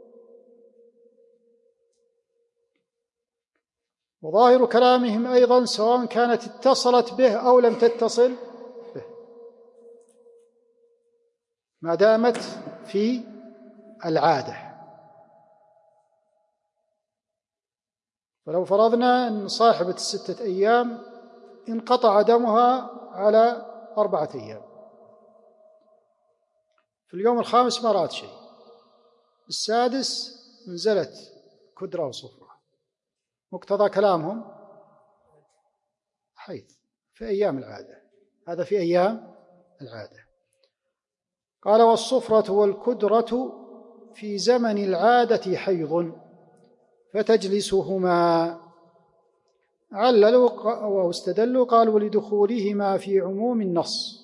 وظاهر كلامهم أيضا سواء كانت اتصلت به أو لم تتصل به ما دامت في العادة. فلو فرضنا أن صاحبة 6 أيام انقطع دمها على 4 أيام، في اليوم الخامس ما رأت شيء، السادس نزلت كدرة وصفرة، مقتضى كلامهم حيض في أيام العادة. هذا في أيام العادة. قال والصفرة والكدرة في زمن العادة حيض فتجلسهما. عللوا واستدلوا قالوا لدخولهما في عموم النص،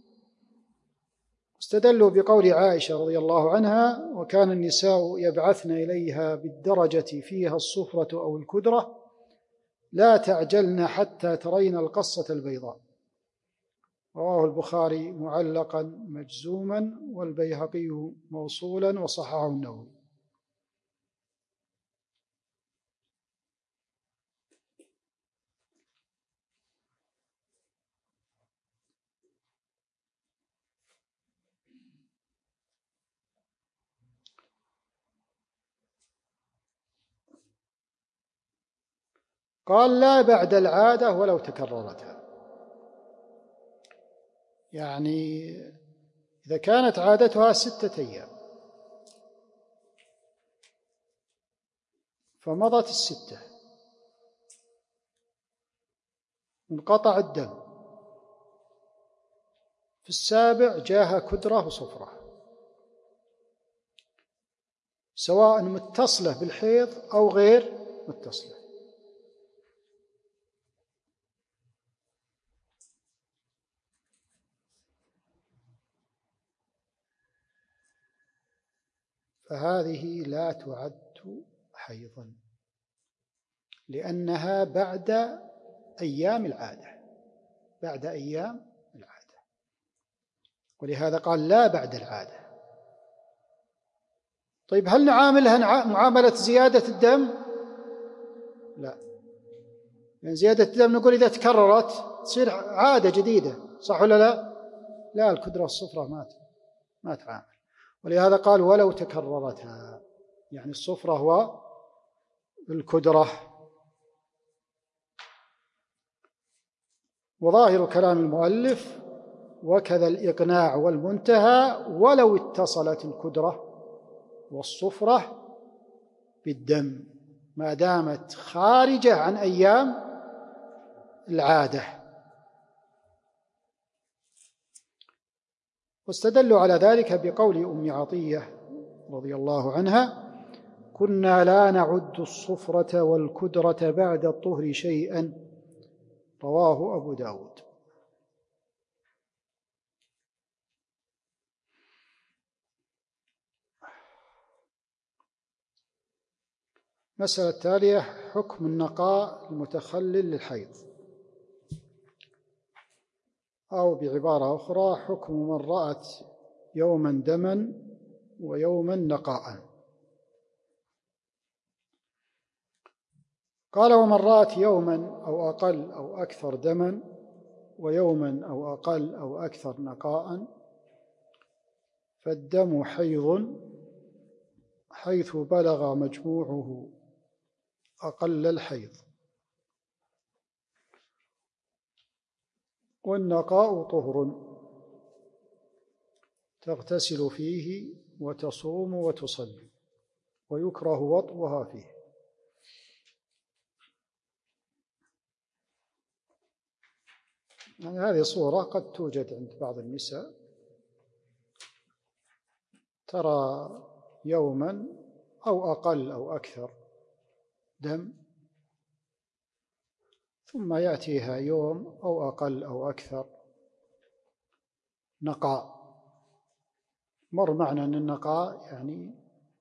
استدلوا بقول عائشة رضي الله عنها وكان النساء يبعثن إليها بالدرجة فيها الصفرة أو الكدرة لا تعجلن حتى ترين القصة البيضاء. رواه البخاري معلقا مجزوما والبيهقي موصولا وصححه النووي. قال لا بعد العادة ولو تكررت. يعني إذا كانت عادتها 6 أيام فمضت 6، انقطع الدم، في 7 جاءها كدرة وصفرة، سواء متصلة بالحيض أو غير متصلة. فهذه لا تعد حيضا، لأنها بعد أيام العادة، بعد أيام العادة، ولهذا قال لا بعد العادة. طيب هل نعاملها معاملة زيادة الدم؟ لا، يعني زيادة الدم نقول إذا تكررت تصير عادة جديدة، صح ولا لا؟ لا، الكدرة والصفرة ما تعامل، ولهذا قال ولو تكررتها، يعني الصفرة والكدرة. وظاهر كلام المؤلف وكذا الإقناع والمنتهى ولو اتصلت الكدرة والصفرة بالدم ما دامت خارجة عن أيام العادة. واستدلوا على ذلك بقول أم عطية رضي الله عنها: كنا لا نعد الصفرة والكدرة بعد الطهر شيئا، رواه أبو داود. مسألة التالية: حكم النقاء المتخلل للحيض، أو بعبارة أخرى حكم من رأت يوما دما ويوما نقاء. قال: ومن رأت يوما أو أقل أو أكثر دما ويوما أو أقل أو أكثر نقاء فالدم حيض حيث بلغ مجموعه أقل الحيض، والنقاء طهر تغتسل فيه وتصوم وتصلي، ويكره وطئها فيه. يعني هذه صورة قد توجد عند بعض النساء، ترى يوما أو أقل أو أكثر دم، ثم يأتيها يوم أو أقل أو أكثر نقاء. مر معنا أن النقاء يعني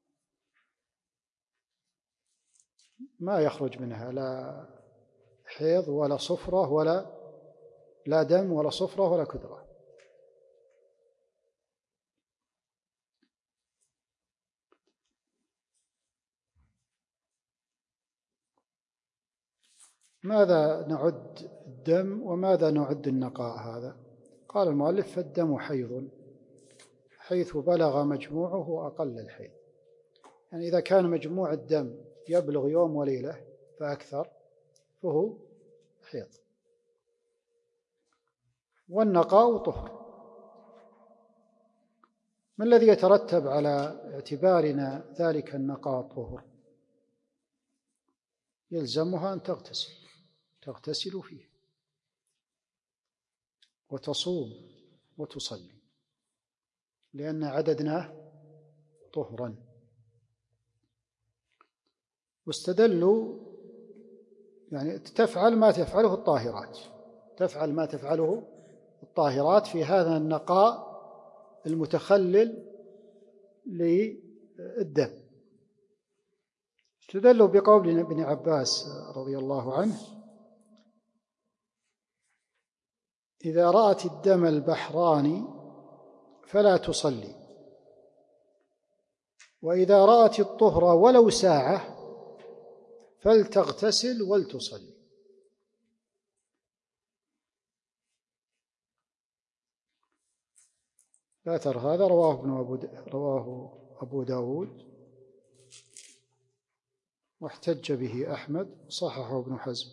ما يخرج منها لا حيض ولا صفرة ولا لا دم ولا صفرة ولا كدرة. ماذا نعد الدم وماذا نعد النقاء هذا؟ قال المؤلف: فالدم حيض حيث بلغ مجموعه أقل الحيض، يعني إذا كان مجموع الدم يبلغ يوم وليلة فأكثر فهو حيض. والنقاء طهر. ما الذي يترتب على اعتبارنا ذلك النقاء طهر؟ يلزمها أن تغتسل فيه وتصوم وتصلي، لأن عددناه طهرا. واستدلوا يعني تفعل ما تفعله الطاهرات، تفعل ما تفعله الطاهرات في هذا النقاء المتخلل للدم. استدلوا بقول ابن عباس رضي الله عنه: إذا رأت الدم البحراني فلا تصلي، وإذا رأت الطهر ولو ساعة فلتغتسل ولتصلي. الأثر هذا رواه أبو داود، واحتج به أحمد، صححه ابن حزم.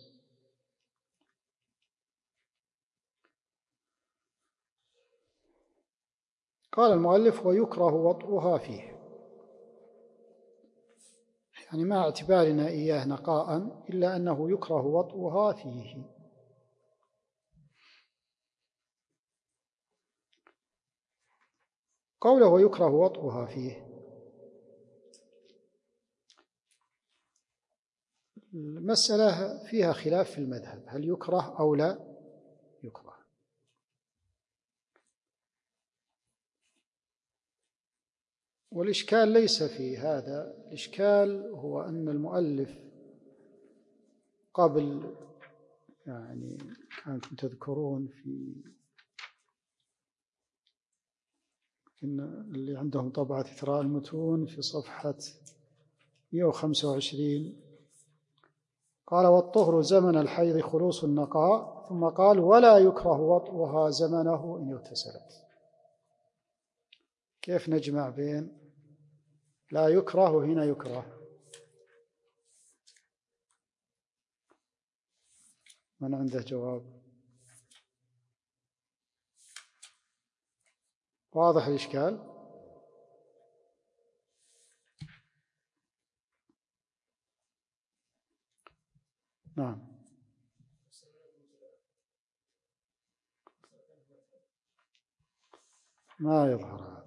قال المؤلف: ويكره وطئها فيه، يعني مع اعتبارنا إياه نقاء إلا أنه يكره وطئها فيه. قوله ويكره وطئها فيه، المسألة فيها خلاف في المذهب، هل يكره أو لا يكره. والإشكال ليس في هذا، الإشكال هو أن المؤلف قبل، يعني أنتم تذكرون إن اللي عندهم طبعة إثراء المتون في صفحة 125 قال والطهر زمن الحيض خلوص النقاء، ثم قال ولا يكره وطئها زمنه إن اغتسلت. كيف نجمع بين لا يكره وهنا يكره؟ من عنده جواب؟ واضح الإشكال؟ نعم. ما يظهر هذا.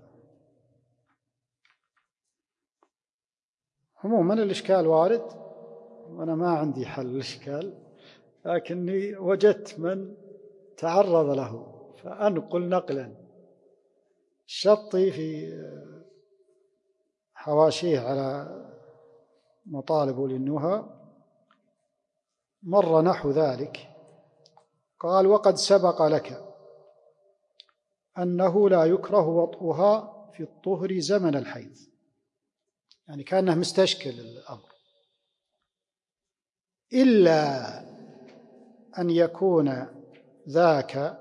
عموما الإشكال وارد، وأنا ما عندي حل الإشكال، لكني وجدت من تعرض له فأنقل نقلا. الشطي في حواشيه على مطالب للنهى مر نحو ذلك، قال وقد سبق لك أنه لا يكره وطئها في الطهر زمن الحيض، يعني كأنه مستشكل الأمر، إلا أن يكون ذاك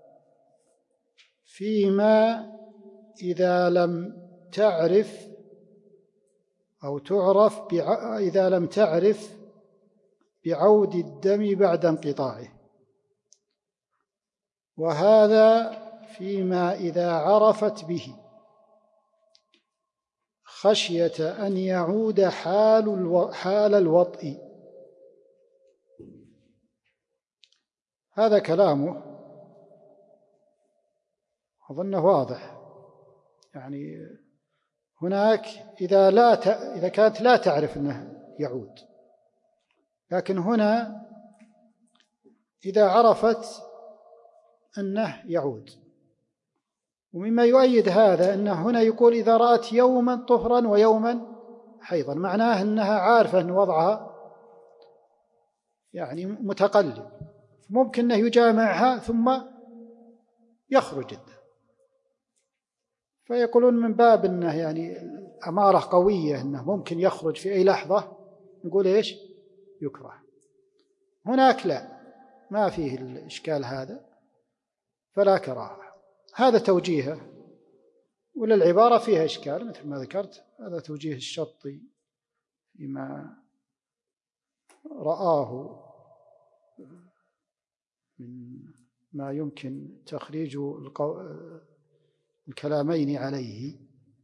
فيما إذا لم تعرف أو تعرف إذا لم تعرف بعود الدم بعد انقطاعه، وهذا فيما إذا عرفت به خشية أن يعود حال الوطء. هذا كلامه أظنه واضح، يعني هناك إذا كانت لا تعرف أنه يعود، لكن هنا إذا عرفت أنه يعود. ومما يؤيد هذا أنه هنا يقول إذا رأت يوما طهرا ويوما حيضا، معناه أنها عارفة أن وضعها يعني متقلب، ممكن أنه يجامعها ثم يخرج الدم، فيقولون من باب أنه يعني أمارة قوية أنه ممكن يخرج في أي لحظة، نقول إيش؟ يكره. هناك لا، ما فيه الإشكال هذا، فلا كراهة. هذا توجيهه، وللعبارة فيها إشكال مثل ما ذكرت، هذا توجيه الشطي فيما رآه من ما يمكن تخريج الكلامين عليه.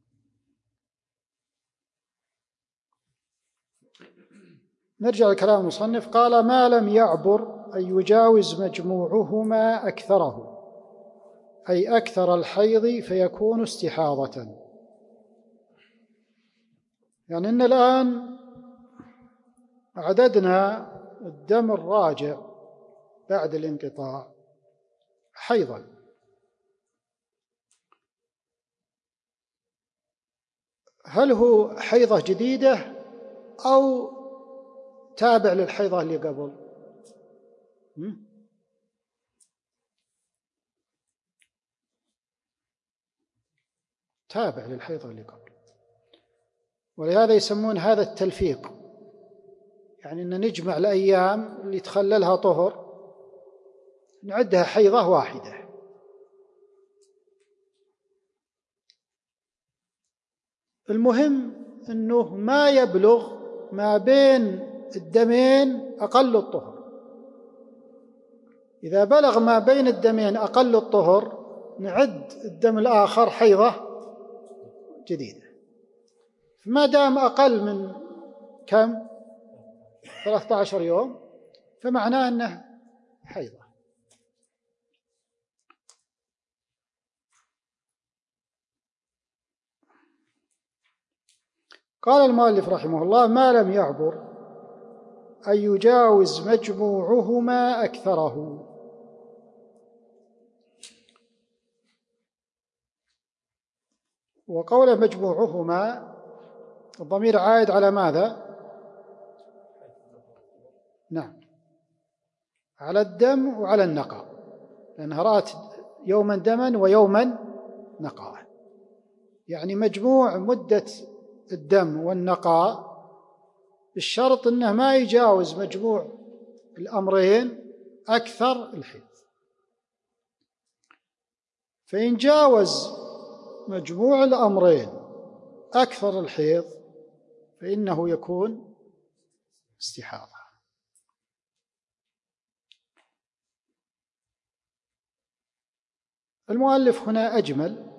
نرجع لكلام المصنف، قال ما لم يعبر أي يجاوز مجموعهما أكثره، أي أكثر الحيض فيكون استحاضة. يعني إن الآن عددنا الدم الراجع بعد الانقطاع حيضا، هل هو حيضة جديدة أو تابع للحيضة اللي قبل؟ تابع للحيضة اللي قبل، ولهذا يسمون هذا التلفيق، يعني أن نجمع الأيام اللي تخللها طهر نعدها حيضة واحدة. المهم أنه ما يبلغ ما بين الدمين أقل الطهر. إذا بلغ ما بين الدمين أقل الطهر نعد الدم الآخر حيضة جديدة. فما دام أقل من كم 13 يوم، فمعناه أنه حيضة. قال المؤلف رحمه الله: ما لم يعبر أن يجاوز مجموعهما أكثره. وقول مجموعهما الضمير عائد على ماذا؟ نعم، على الدم وعلى النقاء، لأنها رأت يوما دما ويوما نقاء، يعني مجموع مدة الدم والنقاء بالشرط أنه ما يجاوز مجموع الأمرين أكثر الحيض. فإن جاوز مجموع الأمرين أكثر الحيض فإنه يكون استحاضة. المؤلف هنا أجمل،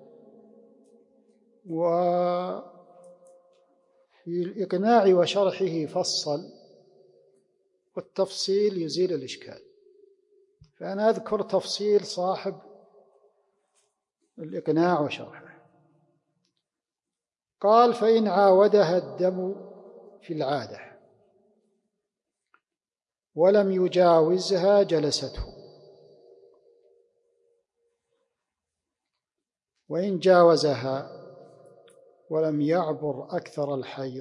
وفي الإقناع وشرحه فصل، والتفصيل يزيل الإشكال. فأنا أذكر تفصيل صاحب الإقناع وشرحه. قال: فإن عاودها الدم في العادة ولم يجاوزها جلسته، وإن جاوزها ولم يعبر أكثر الحيض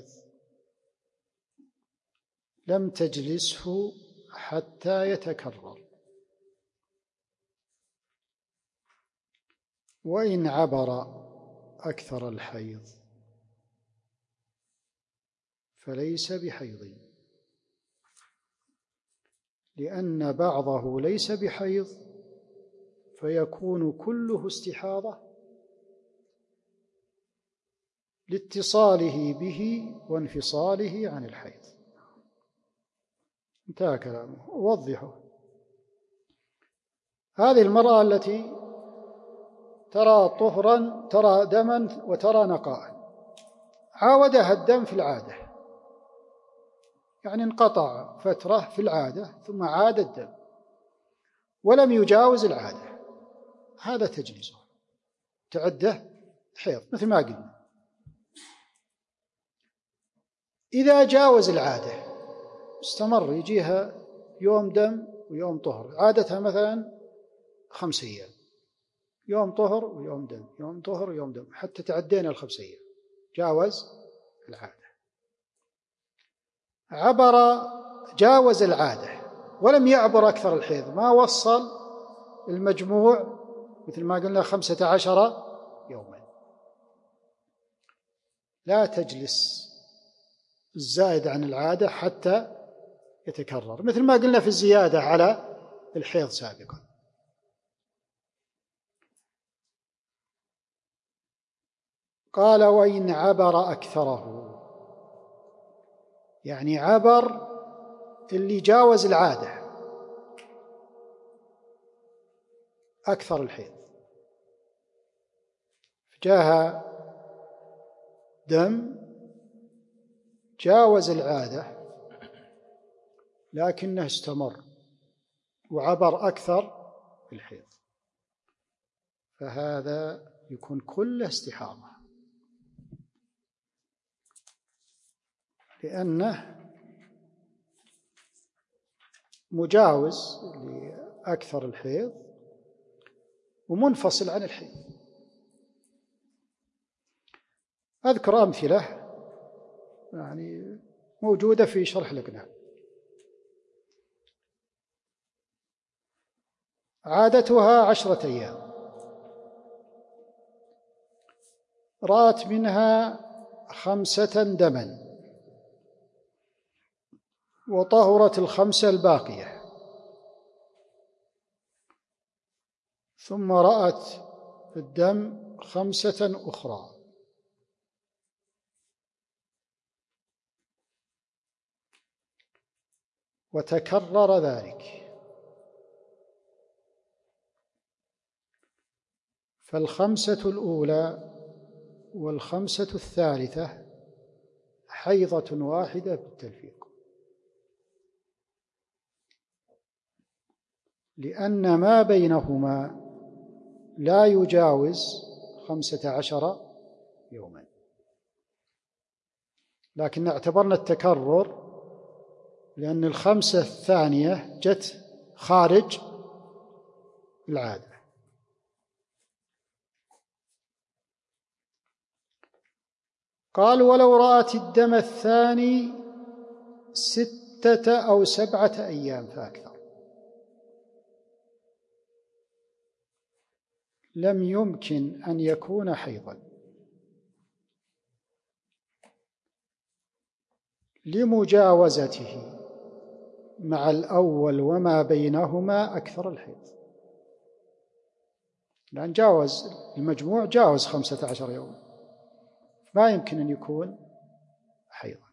لم تجلسه حتى يتكرر، وإن عبر أكثر الحيض فليس بحيض، لأن بعضه ليس بحيض فيكون كله استحاضة لاتصاله به وانفصاله عن الحيض. انتهى كلامه. أوضحه: هذه المرأة التي ترى طهرا، ترى دما وترى نقاء، عاودها الدم في العادة، يعني انقطع فترة في العادة ثم عاد الدم ولم يجاوز العادة، هذا تجلسه تعده حيض مثل ما قلنا. إذا جاوز العادة استمر، يجيها يوم دم ويوم طهر، عادتها مثلا 5 أيام، يوم طهر ويوم دم، يوم طهر ويوم دم، حتى تعدينا 5 أيام، جاوز العادة. جاوز العادة ولم يعبر أكثر الحيض، ما وصل المجموع مثل ما قلنا 15 يوما، لا تجلس الزائد عن العادة حتى يتكرر، مثل ما قلنا في الزيادة على الحيض سابقا. قال: وإن عبر أكثره، يعني عبر اللي جاوز العادة أكثر الحيض، جاءها دم جاوز العادة لكنه استمر وعبر أكثر الحيض، فهذا يكون كله استحاضة، لأنه مجاوز لأكثر الحيض ومنفصل عن الحيض. أذكر أمثلة يعني موجودة في شرح الإقناع. عادتها 10 أيام، رأت منها 5 دما وطهرت 5 الباقية، ثم رأت الدم 5 أخرى، وتكرر ذلك، ف5 الأولى و5 الثالثة حيضة واحدة بالتلفيق، لأن ما بينهما لا يجاوز 15 يوما، لكن اعتبرنا التكرر لأن الخمسة الثانية جت خارج العادة. قال ولو رأت الدم الثاني 6 أو 7 أيام فأكثر لم يمكن أن يكون حيضا، لمجاوزته مع الأول وما بينهما أكثر الحيض، لأن جاوز المجموع، جاوز 15 يوما، ما يمكن أن يكون حيضا.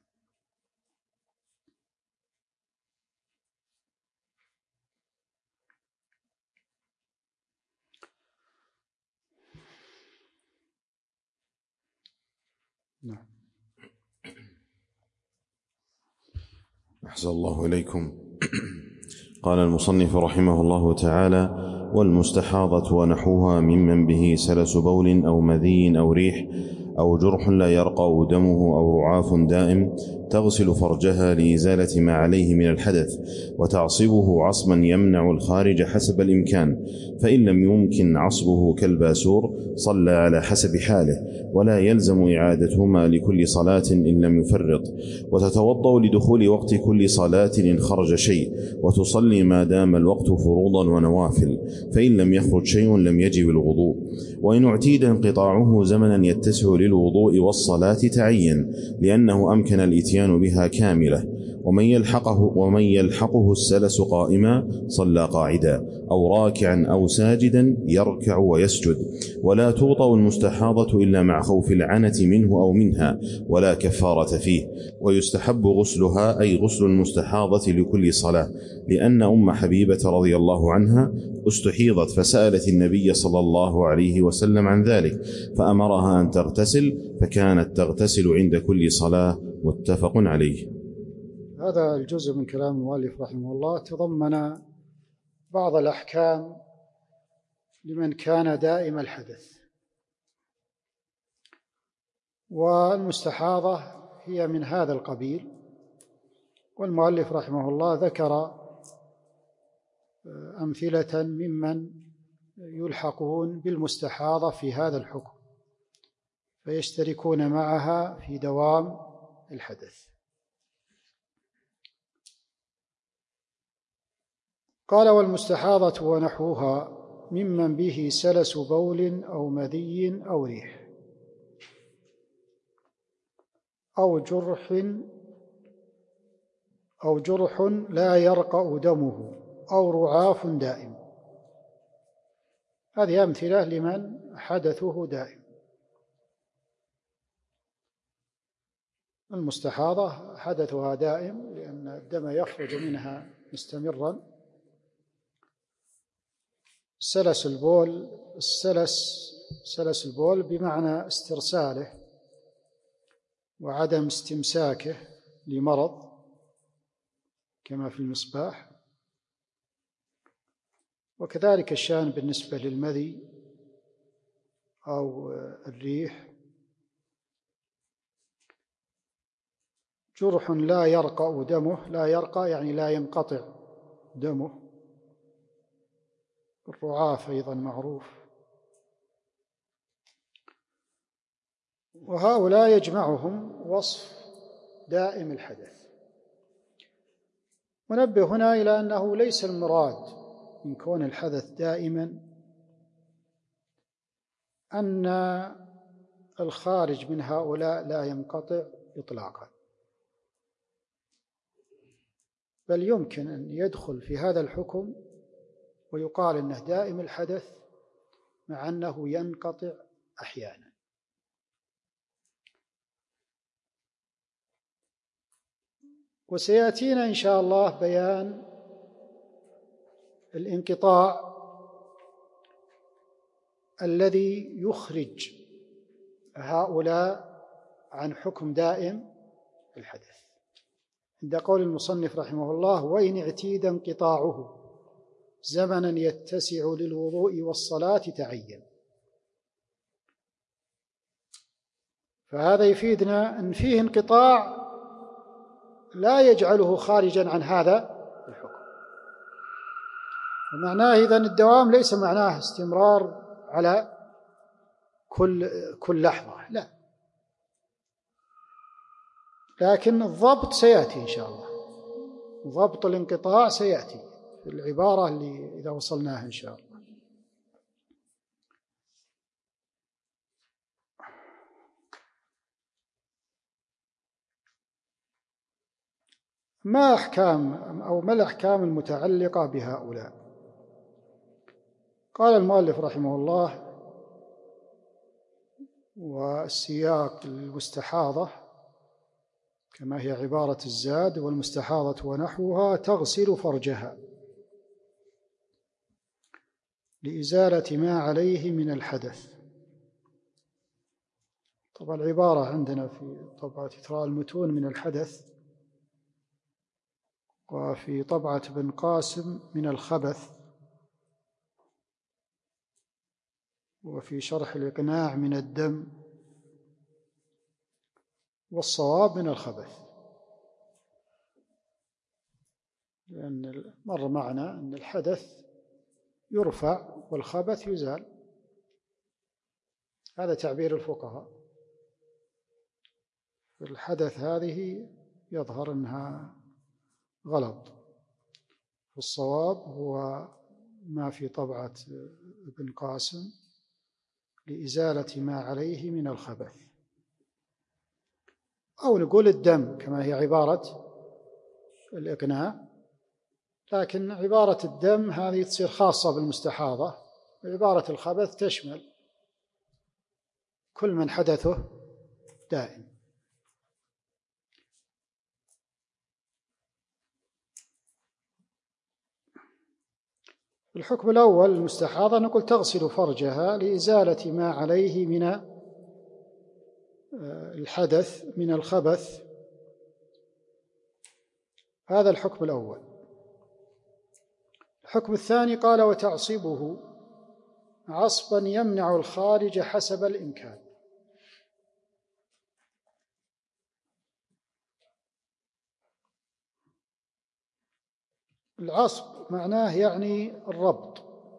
نعم. أحسن الله إليكم. قال المصنف رحمه الله تعالى: والمستحاضة ونحوها ممن به سلس بول أو مذي أو ريح أو جرح لا يرقى دمه أو رعاف دائم، تغسل فرجها لإزالة ما عليه من الحدث، وتعصبه عصبا يمنع الخارج حسب الإمكان، فإن لم يمكن عصبه كالباسور صلى على حسب حاله، ولا يلزم إعادتهما لكل صلاة إن لم يفرط، وتتوضأ لدخول وقت كل صلاة إن خرج شيء، وتصلي ما دام الوقت فروضا ونوافل، فإن لم يخرج شيء لم يجب الوضوء. وإن اعتيد انقطاعه زمنا يتسع للوضوء والصلاة تعين، لأنه أمكن الإتيان بها كاملة. ومن يلحقه السلس قائما صلى قاعدا أو راكعا أو ساجدا يركع ويسجد، ولا توطأ المستحاضة إلا مع خوف العنة منه أو منها، ولا كفارة فيه. ويستحب غسلها، أي غسل المستحاضة لكل صلاة، لأن أم حبيبة رضي الله عنها استحيضت فسألت النبي صلى الله عليه وسلم عن ذلك، فأمرها أن تغتسل، فكانت تغتسل عند كل صلاة. متفق عليه. هذا الجزء من كلام المؤلف رحمه الله تضمن بعض الأحكام لمن كان دائم الحدث. والمستحاضة هي من هذا القبيل، والمؤلف رحمه الله ذكر أمثلة ممن يلحقون بالمستحاضة في هذا الحكم، فيشتركون معها في دوام الحدث. قال والمستحاضة ونحوها ممن به سلس بول أو مذي أو ريح أو جرح لا يرقأ دمه أو رعاف دائم. هذه أمثلة لمن حدثه دائم. المستحاضة حدثها دائم لأن الدم يخرج منها مستمرا. سلس البول بمعنى استرساله وعدم استمساكه لمرض كما في المصباح، وكذلك الشأن بالنسبة للمذي أو الريح. جرح لا يرقأ دمه، لا يرقى يعني لا ينقطع دمه. الرعاف أيضا معروف. وهؤلاء يجمعهم وصف دائم الحدث. ونبه هنا إلى أنه ليس المراد من كون الحدث دائما أن الخارج من هؤلاء لا ينقطع إطلاقا، بل يمكن أن يدخل في هذا الحكم ويقال أنه دائم الحدث مع أنه ينقطع أحيانا. وسيأتينا إن شاء الله بيان الانقطاع الذي يخرج هؤلاء عن حكم دائم الحدث. عند قول المصنف رحمه الله: وإن اعتيد انقطاعه زمنا يتسع للوضوء والصلاة تعين. فهذا يفيدنا أن فيه انقطاع لا يجعله خارجا عن هذا الحكم. ومعناه إذن الدوام ليس معناه استمرار على كل لحظة، لا، لكن الضبط سيأتي إن شاء الله، ضبط الانقطاع سيأتي في العبارة اللي إذا وصلناها إن شاء الله. ما الأحكام المتعلقة بهؤلاء؟ قال المؤلف رحمه الله: والسياق المستحاضة كما هي عبارة الزاد: والمستحاضة ونحوها تغسل فرجها لإزالة ما عليه من الحدث. طبعا العبارة عندنا في طبعة إثراء المتون من الحدث، وفي طبعة ابن قاسم من الخبث، وفي شرح الإقناع من الدم، والصواب من الخبث، لأن مر معنا أن الحدث يرفع والخبث يزال، هذا تعبير الفقهاء. الحدث هذه يظهر أنها غلط، والصواب هو ما في طبعة ابن قاسم لإزالة ما عليه من الخبث، أو نقول الدم كما هي عبارة الإقناع، لكن عبارة الدم هذه تصير خاصة بالمستحاضة، وعبارة الخبث تشمل كل من حدثه دائم. الحكم الأول المستحاضة نقول تغسل فرجها لإزالة ما عليه من الحدث من الخبث، هذا الحكم الأول. الحكم الثاني قال: وتعصبه عصبا يمنع الخارج حسب الإمكان. العصب معناه يعني الربط،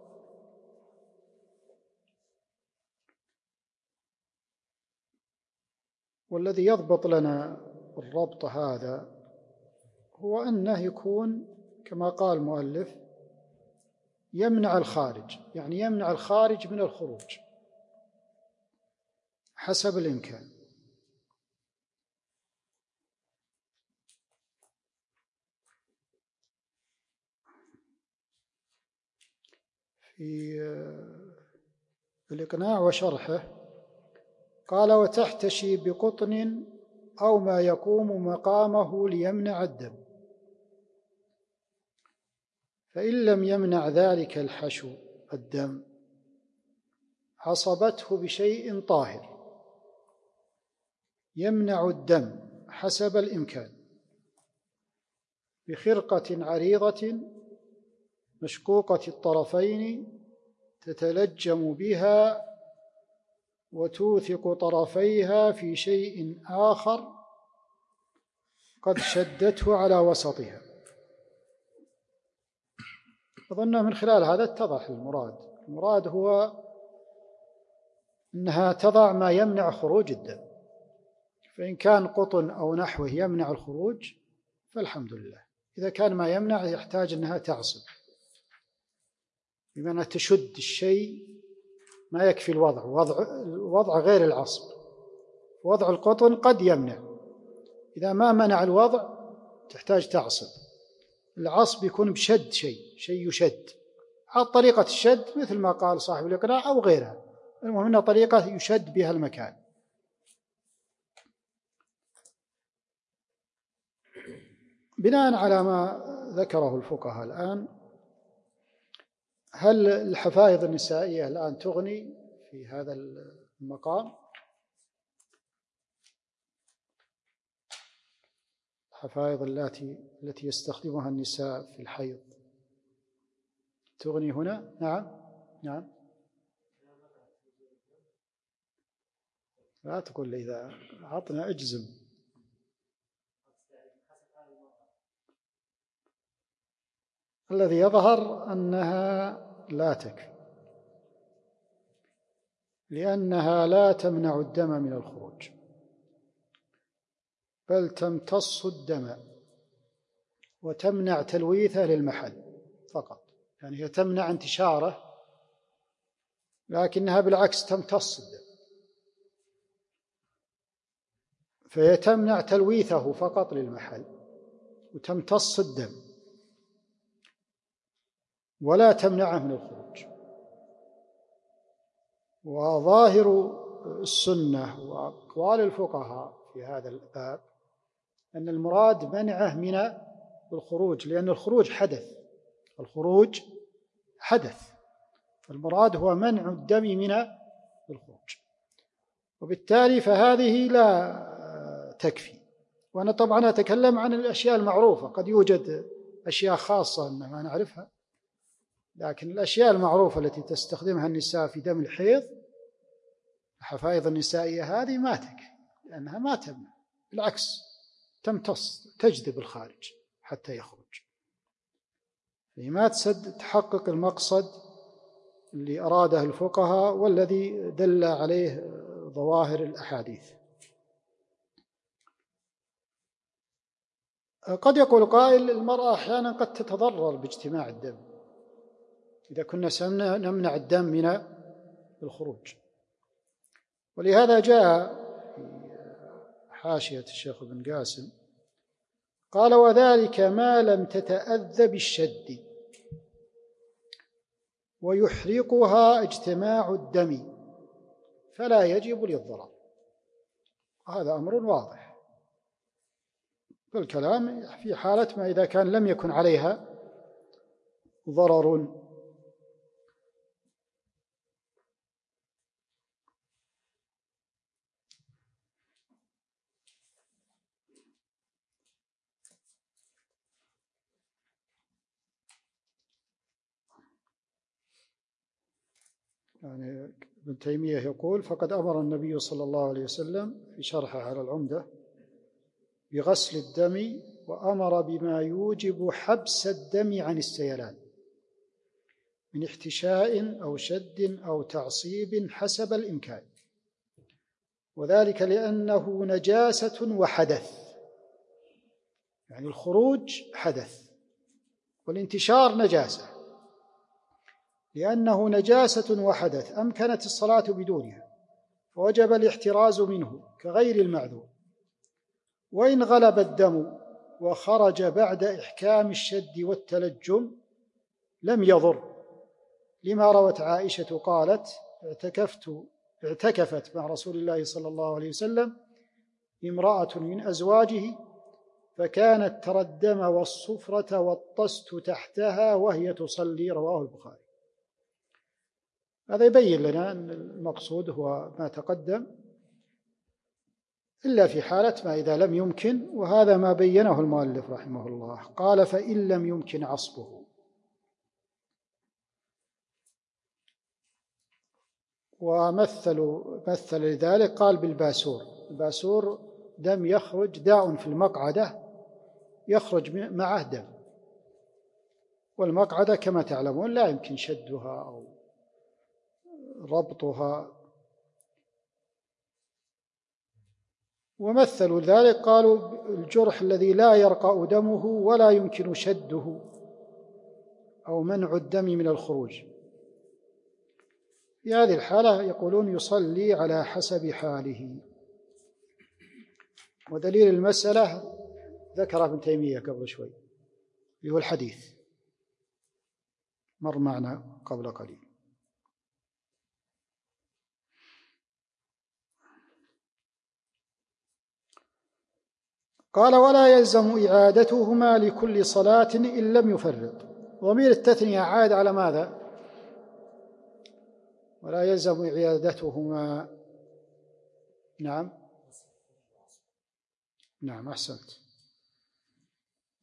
والذي يضبط لنا الربط هذا هو أنه يكون كما قال المؤلف يمنع الخارج، يعني يمنع الخارج من الخروج حسب الإمكان. في الإقناع وشرحه قال: وتحتشي بقطن أو ما يقوم مقامه ليمنع الدم، فإن لم يمنع ذلك الحشو الدم عصبته بشيء طاهر يمنع الدم حسب الإمكان، بخرقة عريضة مشقوقة الطرفين تتلجم بها وتوثق طرفيها في شيء آخر قد شدته على وسطها. أظن من خلال هذا اتضح المراد هو أنها تضع ما يمنع خروج الدم، فإن كان قطن أو نحوه يمنع الخروج فالحمد لله. إذا كان ما يمنع يحتاج أنها تعصب، بمعنى تشد الشيء، ما يكفي الوضع غير العصب. وضع القطن قد يمنع، إذا ما منع الوضع تحتاج تعصب. العصب يكون بشد شيء يشد، على طريقة الشد مثل ما قال صاحب الإقناع أو غيرها، المهم أنها طريقة يشد بها المكان. بناء على ما ذكره الفقهاء الآن، هل الحفائض النسائية الآن تغني في هذا المقام؟ الحفائض التي يستخدمها النساء في الحيض تغني هنا؟ نعم. لا تقول لي إذا عطنا اجزم. الذي يظهر أنها لا تكفي، لأنها لا تمنع الدم من الخروج، بل تمتص الدم وتمنع تلويثه للمحل فقط. يعني هي تمنع انتشاره، لكنها بالعكس تمتص الدم، فهي تمنع تلويثه فقط للمحل وتمتص الدم ولا تمنعه من الخروج. وظاهر السنة وأقوال الفقهاء في هذا الباب أن المراد منعه من الخروج، لأن الخروج حدث، المراد هو منع الدم من الخروج، وبالتالي فهذه لا تكفي. وأنا طبعا أتكلم عن الأشياء المعروفة، قد يوجد أشياء خاصة أن ما نعرفها، لكن الأشياء المعروفة التي تستخدمها النساء في دم الحيض، الحفائض النسائية هذه ما تكفي، لأنها ما تمنع، بالعكس تمتص، تجذب الخارج حتى يخرج، ما تحقق المقصد اللي أراده الفقهاء والذي دل عليه ظواهر الأحاديث. قد يقول قائل المرأة أحيانا قد تتضرر باجتماع الدم إذا كنا نمنع الدم من الخروج، ولهذا جاء في حاشية الشيخ ابن قاسم قال: وذلك ما لم تتأذى بالشد ويحرقها اجتماع الدم فلا يجب للضرر. هذا أمر واضح بالكلام في حالة ما إذا كان لم يكن عليها ضرر. يعني ابن تيمية يقول: فقد أمر النبي صلى الله عليه وسلم في شرحه على العمدة بغسل الدم، وأمر بما يوجب حبس الدم عن السيلان من احتشاء أو شد أو تعصيب حسب الإمكان، وذلك لأنه نجاسة وحدث. يعني الخروج حدث والانتشار نجاسة، لأنه نجاسة وحدث أمكنت الصلاة بدونها فوجب الاحتراز منه كغير المعذور. وإن غلب الدم وخرج بعد إحكام الشد والتلجم لم يضر، لما روت عائشة قالت: اعتكفت مع رسول الله صلى الله عليه وسلم امرأة من أزواجه فكانت ترى الدم والصفرة والطست تحتها وهي تصلي. رواه البخاري. هذا يبين لنا أن المقصود هو ما تقدم، إلا في حالة ما إذا لم يمكن، وهذا ما بينه المؤلف رحمه الله. قال: فإن لم يمكن عصبه. مثل لذلك قال بالباسور. الباسور دم يخرج، داء في المقعدة يخرج معه دم، والمقعدة كما تعلمون لا يمكن شدها أو ربطها. ومثلوا ذلك قالوا الجرح الذي لا يرقى دمه ولا يمكن شده أو منع الدم من الخروج، في هذه الحالة يقولون يصلي على حسب حاله. ودليل المسألة ذكر ابن تيمية قبل شوي، هو الحديث مر معنا قبل قليل. قال: ولا يلزم إعادتهما لكل صلاة إن لم يفرط. ضمير التثنية عاد على ماذا؟ ولا يلزم إعادتهما. نعم أحسنت.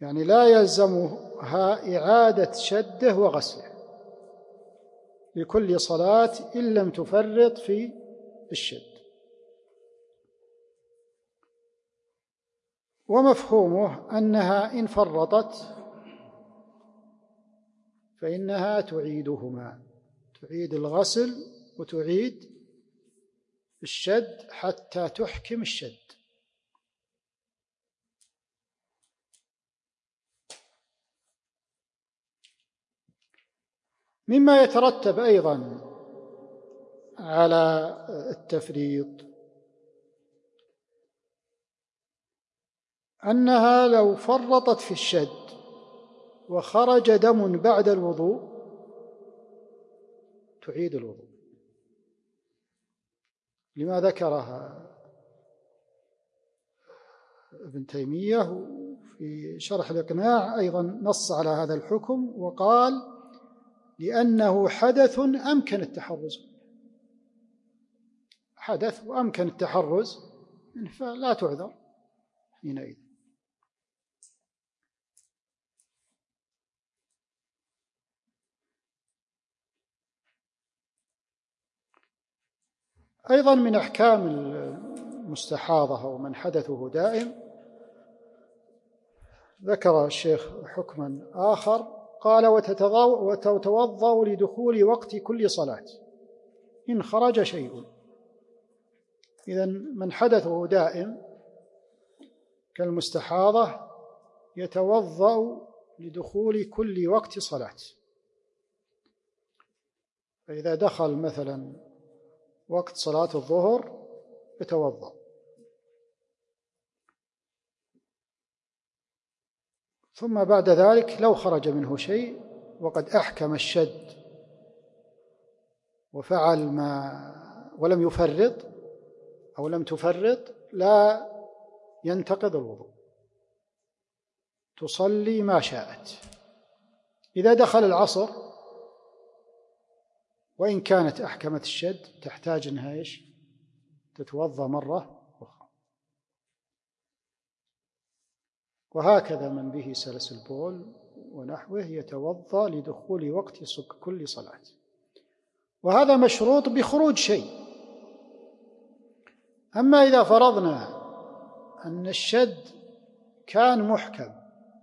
يعني لا يلزمها إعادة شده وغسله لكل صلاة إن لم تفرط في الشد. ومفهومه أنها إن فرطت فإنها تعيدهما، تعيد الغسل وتعيد الشد حتى تحكم الشد. مما يترتب أيضا على التفريط أنها لو فرطت في الشد وخرج دم بعد الوضوء تعيد الوضوء، لما ذكرها ابن تيمية في شرح الإقناع، أيضا نص على هذا الحكم وقال لأنه حدث أمكن التحرز، حدث وأمكن التحرز فلا تعذر حينئذ. أيضا من أحكام المستحاضة ومن حدثه دائم ذكر الشيخ حكما آخر، قال وتتوضأ لدخول وقت كل صلاة إن خرج شيء. إذن من حدثه دائم كالمستحاضة يتوضأ لدخول كل وقت صلاة، فإذا دخل مثلا وقت صلاة الظهر يتوضأ، ثم بعد ذلك لو خرج منه شيء وقد أحكم الشد وفعل ما ولم يفرط أو لم تفرط لا ينتقض الوضوء، تصلي ما شاءت. إذا دخل العصر وإن كانت أحكمت الشد تحتاج أنها تتوضأ مرة أخرى. وهكذا من به سلس البول ونحوه يتوضأ لدخول وقت كل صلاة، وهذا مشروط بخروج شيء. أما إذا فرضنا أن الشد كان محكم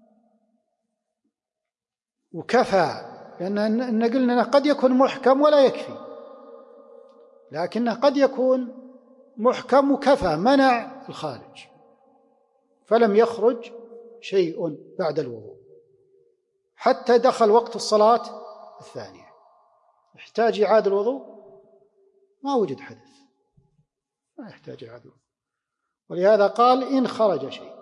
وكفى، لأن قلنا قد يكون محكم ولا يكفي، لكنه قد يكون محكم وكفى منع الخارج فلم يخرج شيء بعد الوضوء حتى دخل وقت الصلاة الثانية، يحتاج إعادة الوضوء؟ ما وجد حدث، ما يحتاج إعادة الوضوء. ولهذا قال إن خرج شيء.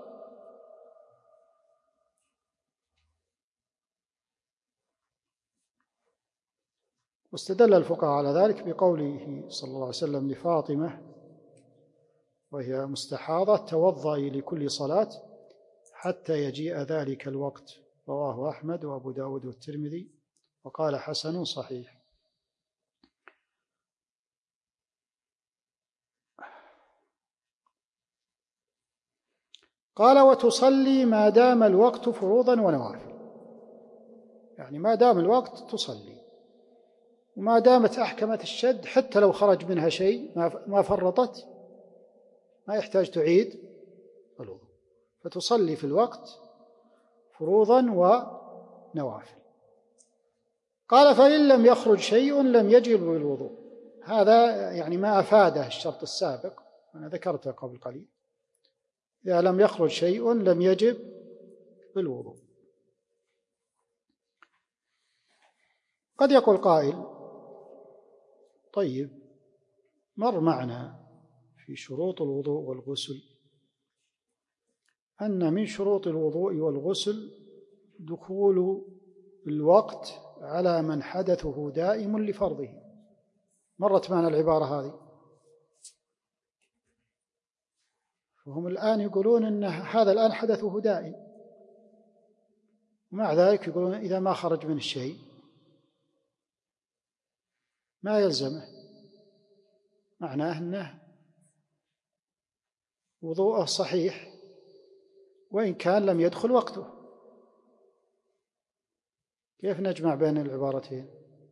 واستدل الفقهاء على ذلك بقوله صلى الله عليه وسلم لفاطمة وهي مستحاضة توضئي لكل صلاة حتى يجيء ذلك الوقت، رواه أحمد وأبو داود والترمذي وقال حسن صحيح. قال وتصلي ما دام الوقت فروضا ونوافل، يعني ما دام الوقت تصلي، وما دامت أحكمت الشد حتى لو خرج منها شيء ما فرطت ما يحتاج تعيد الوضوء، فتصلي في الوقت فروضا ونوافل. قال فإن لم يخرج شيء لم يجب الوضوء. هذا يعني ما أفاده الشرط السابق أنا ذكرته قبل قليل، إذا لم يخرج شيء لم يجب الوضوء. قد يقول قائل طيب مر معنا في شروط الوضوء والغسل أن من شروط الوضوء والغسل دخول الوقت على من حدثه دائم لفرضه، مرت معنا العبارة هذه، وهم الآن يقولون أن هذا الآن حدثه دائم، ومع ذلك يقولون إذا ما خرج من الشيء ما يلزمه، معناه أنه وضوءه صحيح وإن كان لم يدخل وقته، كيف نجمع بين العبارتين؟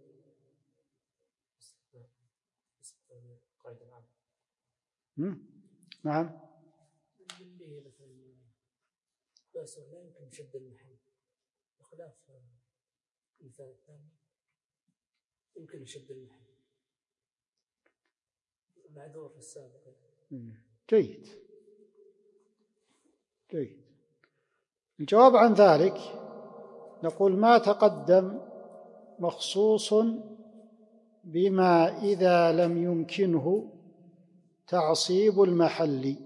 نعم. اللي مثلا بس لا يمكن شد المحل بخلاف المثال الثاني يمكن يشد المحل معذور في السابق. جيد. الجواب عن ذلك نقول ما تقدم مخصوص بما إذا لم يمكنه تعصيب المحل،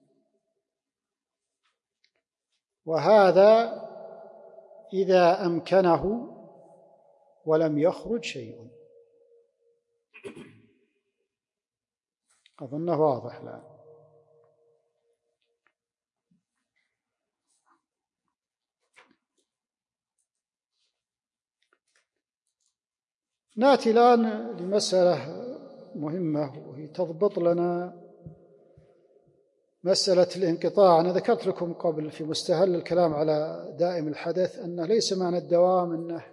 وهذا إذا أمكنه ولم يخرج شيء. أظنه واضح الآن. نأتي الآن لمسألة مهمة وهي تضبط لنا مسألة الانقطاع. أنا ذكرت لكم قبل في مستهل الكلام على دائم الحدث أنه ليس معنى الدوام أنه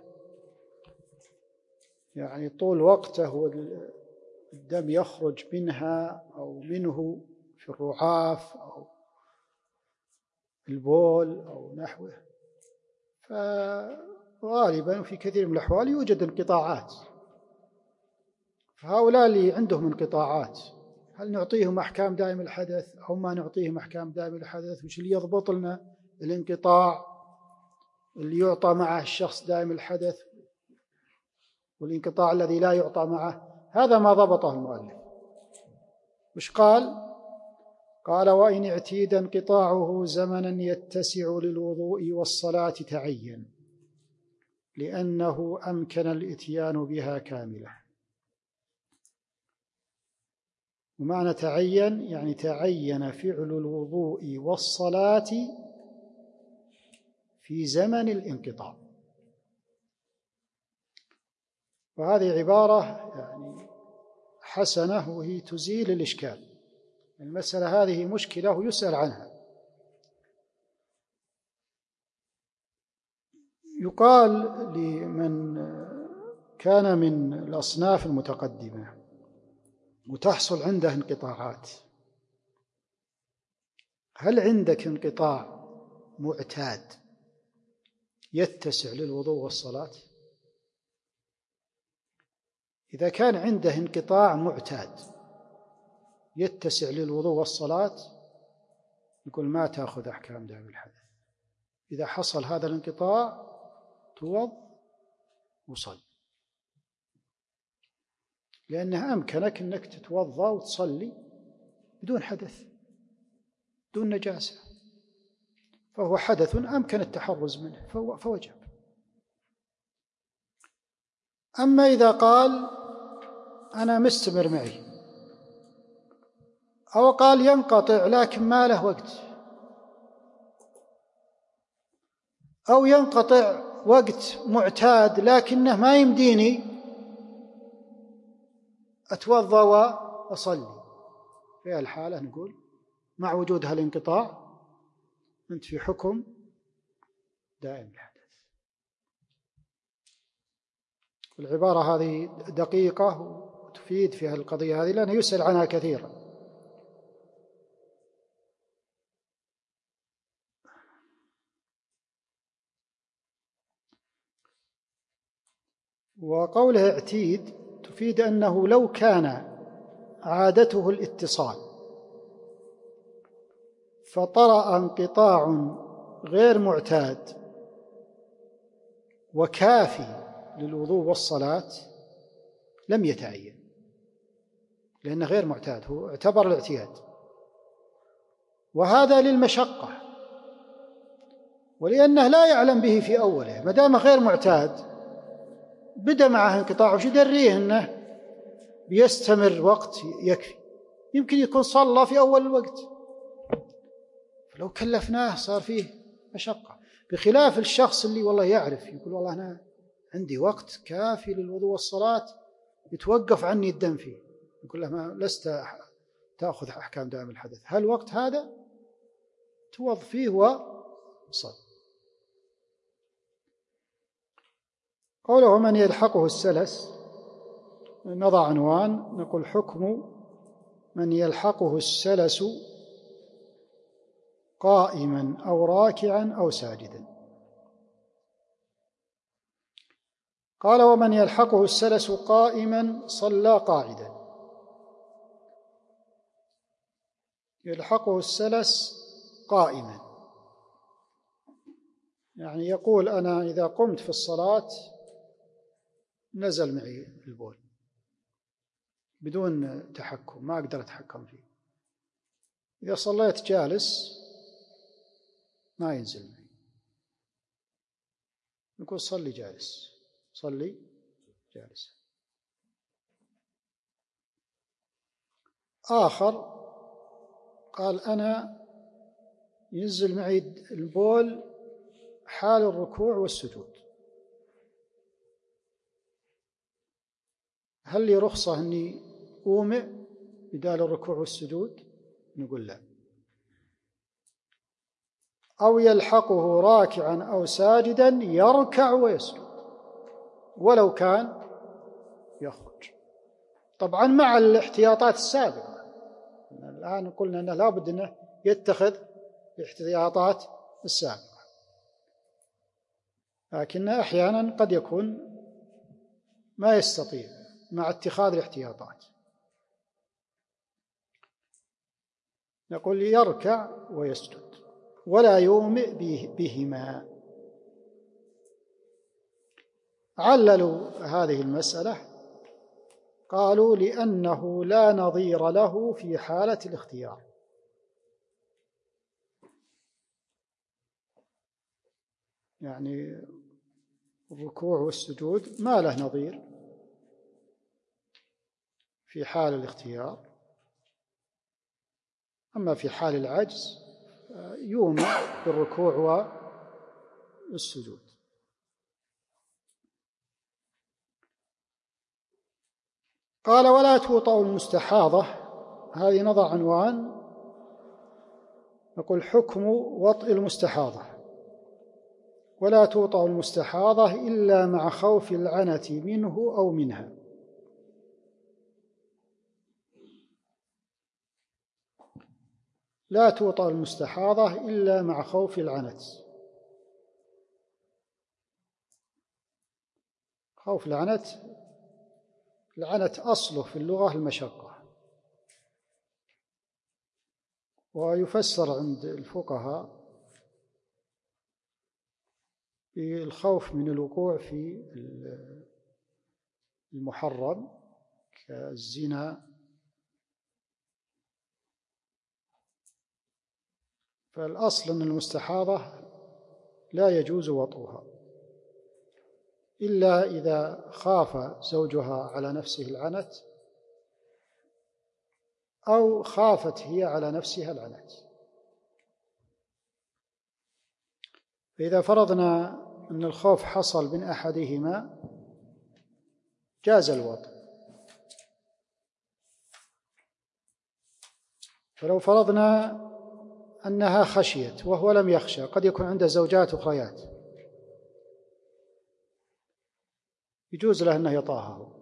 يعني طول وقته والدم يخرج منها أو منه في الرعاف أو البول أو نحوه. فغالبا في كثير من الأحوال يوجد انقطاعات، فهؤلاء اللي عندهم انقطاعات هل نعطيهم أحكام دائم الحدث أو ما نعطيهم أحكام دائم الحدث؟ وش اللي يضبط لنا الانقطاع اللي يعطى معه الشخص دائم الحدث والانقطاع الذي لا يعطى معه؟ هذا ما ضبطه المؤلف. وش قال؟ قال: وإن اعتيد انقطاعه زمنا يتسع للوضوء والصلاة تعين، لأنه أمكن الإتيان بها كاملة. ومعنى تعين يعني تعين فعل الوضوء والصلاة في زمن الانقطاع. وهذه عبارة يعني حسنة وهي تزيل الإشكال. المسألة هذه مشكلة ويسأل عنها. يقال لمن كان من الأصناف المتقدمة وتحصل عنده انقطاعات: هل عندك انقطاع معتاد يتسع للوضوء والصلاة؟ إذا كان عنده انقطاع معتاد يتسع للوضوء والصلاة يقول ما تأخذ أحكام دائم الحدث. إذا حصل هذا الانقطاع توض وصل، لأنه أمكنك أنك تتوضأ وتصلي بدون حدث بدون نجاسة، فهو حدث أمكن التحرز منه فوجب. أما إذا قال أنا مستمر معي، أو قال ينقطع لكن ما له وقت، أو ينقطع وقت معتاد لكنه ما يمديني أتوضأ وأصلي، في الحالة نقول مع وجود هالانقطاع أنت في حكم دائم الحدث. العبارة هذه دقيقة وتفيد في القضية هذه لأنه يسأل عنها كثيرا. وقوله اعتيد تفيد أنه لو كان عادته الاتصال فطرأ انقطاع غير معتاد وكافي للوضوء والصلاة لم يتعين، لأنه غير معتاد، هو اعتبر الاعتياد، وهذا للمشقة ولأنه لا يعلم به في أوله. ما دام غير معتاد بدأ معه انقطاع وش يدريه أنه بيستمر وقت يكفي، يمكن يكون صلى في أول الوقت، فلو كلفناه صار فيه مشقة. بخلاف الشخص اللي والله يعرف يقول والله أنا عندي وقت كافي للوضوء والصلاة يتوقف عني الدم فيه، يقول له ما لست تأخذ أحكام دائم الحدث، هالوقت هذا توض فيه وصل. قوله من يلحقه السلس، نضع عنوان نقول حكم من يلحقه السلس قائما أو راكعا أو ساجدا. قال ومن يلحقه السلس قائما صلى قاعدا. يلحقه السلس قائما، يعني يقول أنا إذا قمت في الصلاة نزل معي البول بدون تحكم، ما أقدر أتحكم فيه. إذا صليت جالس ما ينزل معي، نقول صلي جالس، صلي جالس. آخر قال أنا ينزل معي البول حال الركوع والسجود، هل لي رخصة أني أومئ بدال الركوع والسجود؟ نقول لا. أو يلحقه راكعا أو ساجدا يركع ويسجد ولو كان يخرج، طبعا مع الاحتياطات السابقة. الآن قلنا أنه لا بد أنه يتخذ الاحتياطات السابقة، لكن أحيانا قد يكون ما يستطيع مع اتخاذ الاحتياطات. نقول يركع ويسجد ولا يومئ بهما. عللوا هذه المسألة، قالوا لأنه لا نظير له في حالة الاختيار، يعني الركوع والسجود ما له نظير في حال الاختيار، أما في حال العجز يومئ بالركوع والسجود. قال ولا توطأ المستحاضة، هذه نضع عنوان نقول حكم وطئ المستحاضة. ولا توطأ المستحاضة إلا مع خوف العنة منه أو منها. لا توطأ المستحاضة إلا مع خوف العنة. خوف العنة، العنة أصله في اللغة المشقة، ويفسر عند الفقهاء بالخوف من الوقوع في المحرم كالزنا. فالأصل أن المستحاضة لا يجوز وطئها إلا إذا خاف زوجها على نفسه العنت أو خافت هي على نفسها العنت. فإذا فرضنا أن الخوف حصل من أحدهما جاز الوطء. فلو فرضنا أنها خشيت وهو لم يخشى، قد يكون عنده زوجات أخريات، يجوز له أنه يطاهه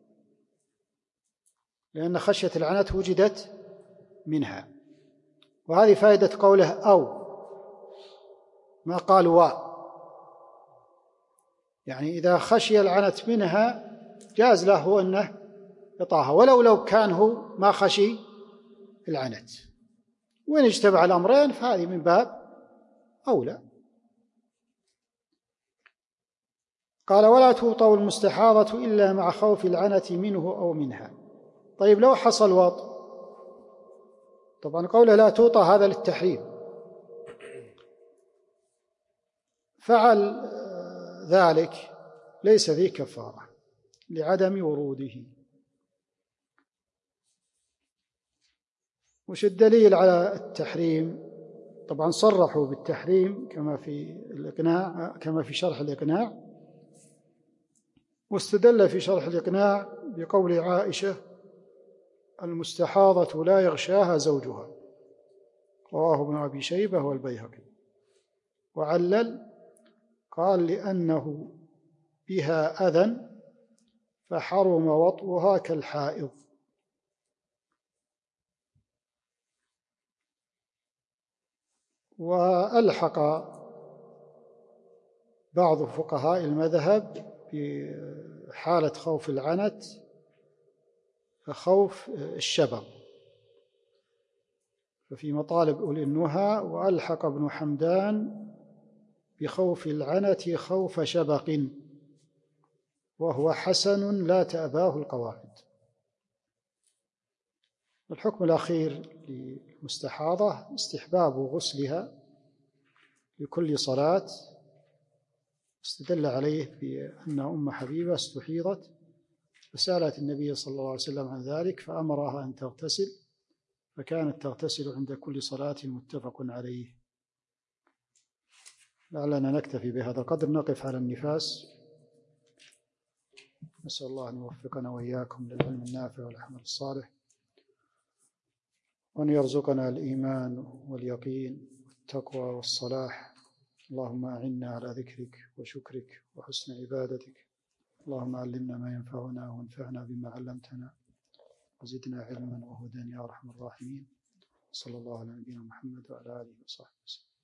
لأن خشية العنت وجدت منها. وهذه فائدة قوله أو، ما قال و، يعني إذا خشي العنت منها جاز له أنه يطاهه ولو لو كان هو ما خشي العنت. وإن اجتمع الأمرين فهذه من باب أولى. قال ولا توطأ المستحاضة إلا مع خوف العنة منه أو منها. طيب لو حصل وطء، طبعا قوله لا توطأ هذا للتحريم، فعل ذلك ليس فيه كفارة لعدم وروده. وش الدليل على التحريم؟ طبعا صرحوا بالتحريم كما في شرح الإقناع، واستدل في شرح الإقناع بقول عائشة المستحاضة لا يغشاها زوجها، رواه ابن أبي شيبة والبيهقي. وعلل قال لأنه بها أذى فحرم وطئها كالحائض. وألحق بعض فقهاء المذهب بحالة خوف العنت خوف الشبق، ففي مطالب أولي النهى وألحق ابن حمدان بخوف العنت خوف شبق وهو حسن لا تأباه القواعد. الحكم الأخير للمستحاضة استحباب غسلها لكل صلاة، استدل عليه بأن أم حبيبة استحيضت فسألت النبي صلى الله عليه وسلم عن ذلك فأمرها أن تغتسل، فكانت تغتسل عند كل صلاة، متفق عليه. لعلنا نكتفي بهذا القدر، نقف على النفاس. نسأل الله أن يوفقنا وإياكم للعلم النافع والعمل الصالح، وأن يرزقنا الإيمان واليقين والتقوى والصلاح. اللهم أعنا على ذكرك وشكرك وحسن عبادتك. اللهم علمنا ما ينفعنا وانفعنا بما علمتنا وزدنا علما وهدى يا أرحم الراحمين. صلى الله على نبينا محمد وعلى آله وصحبه وسلم.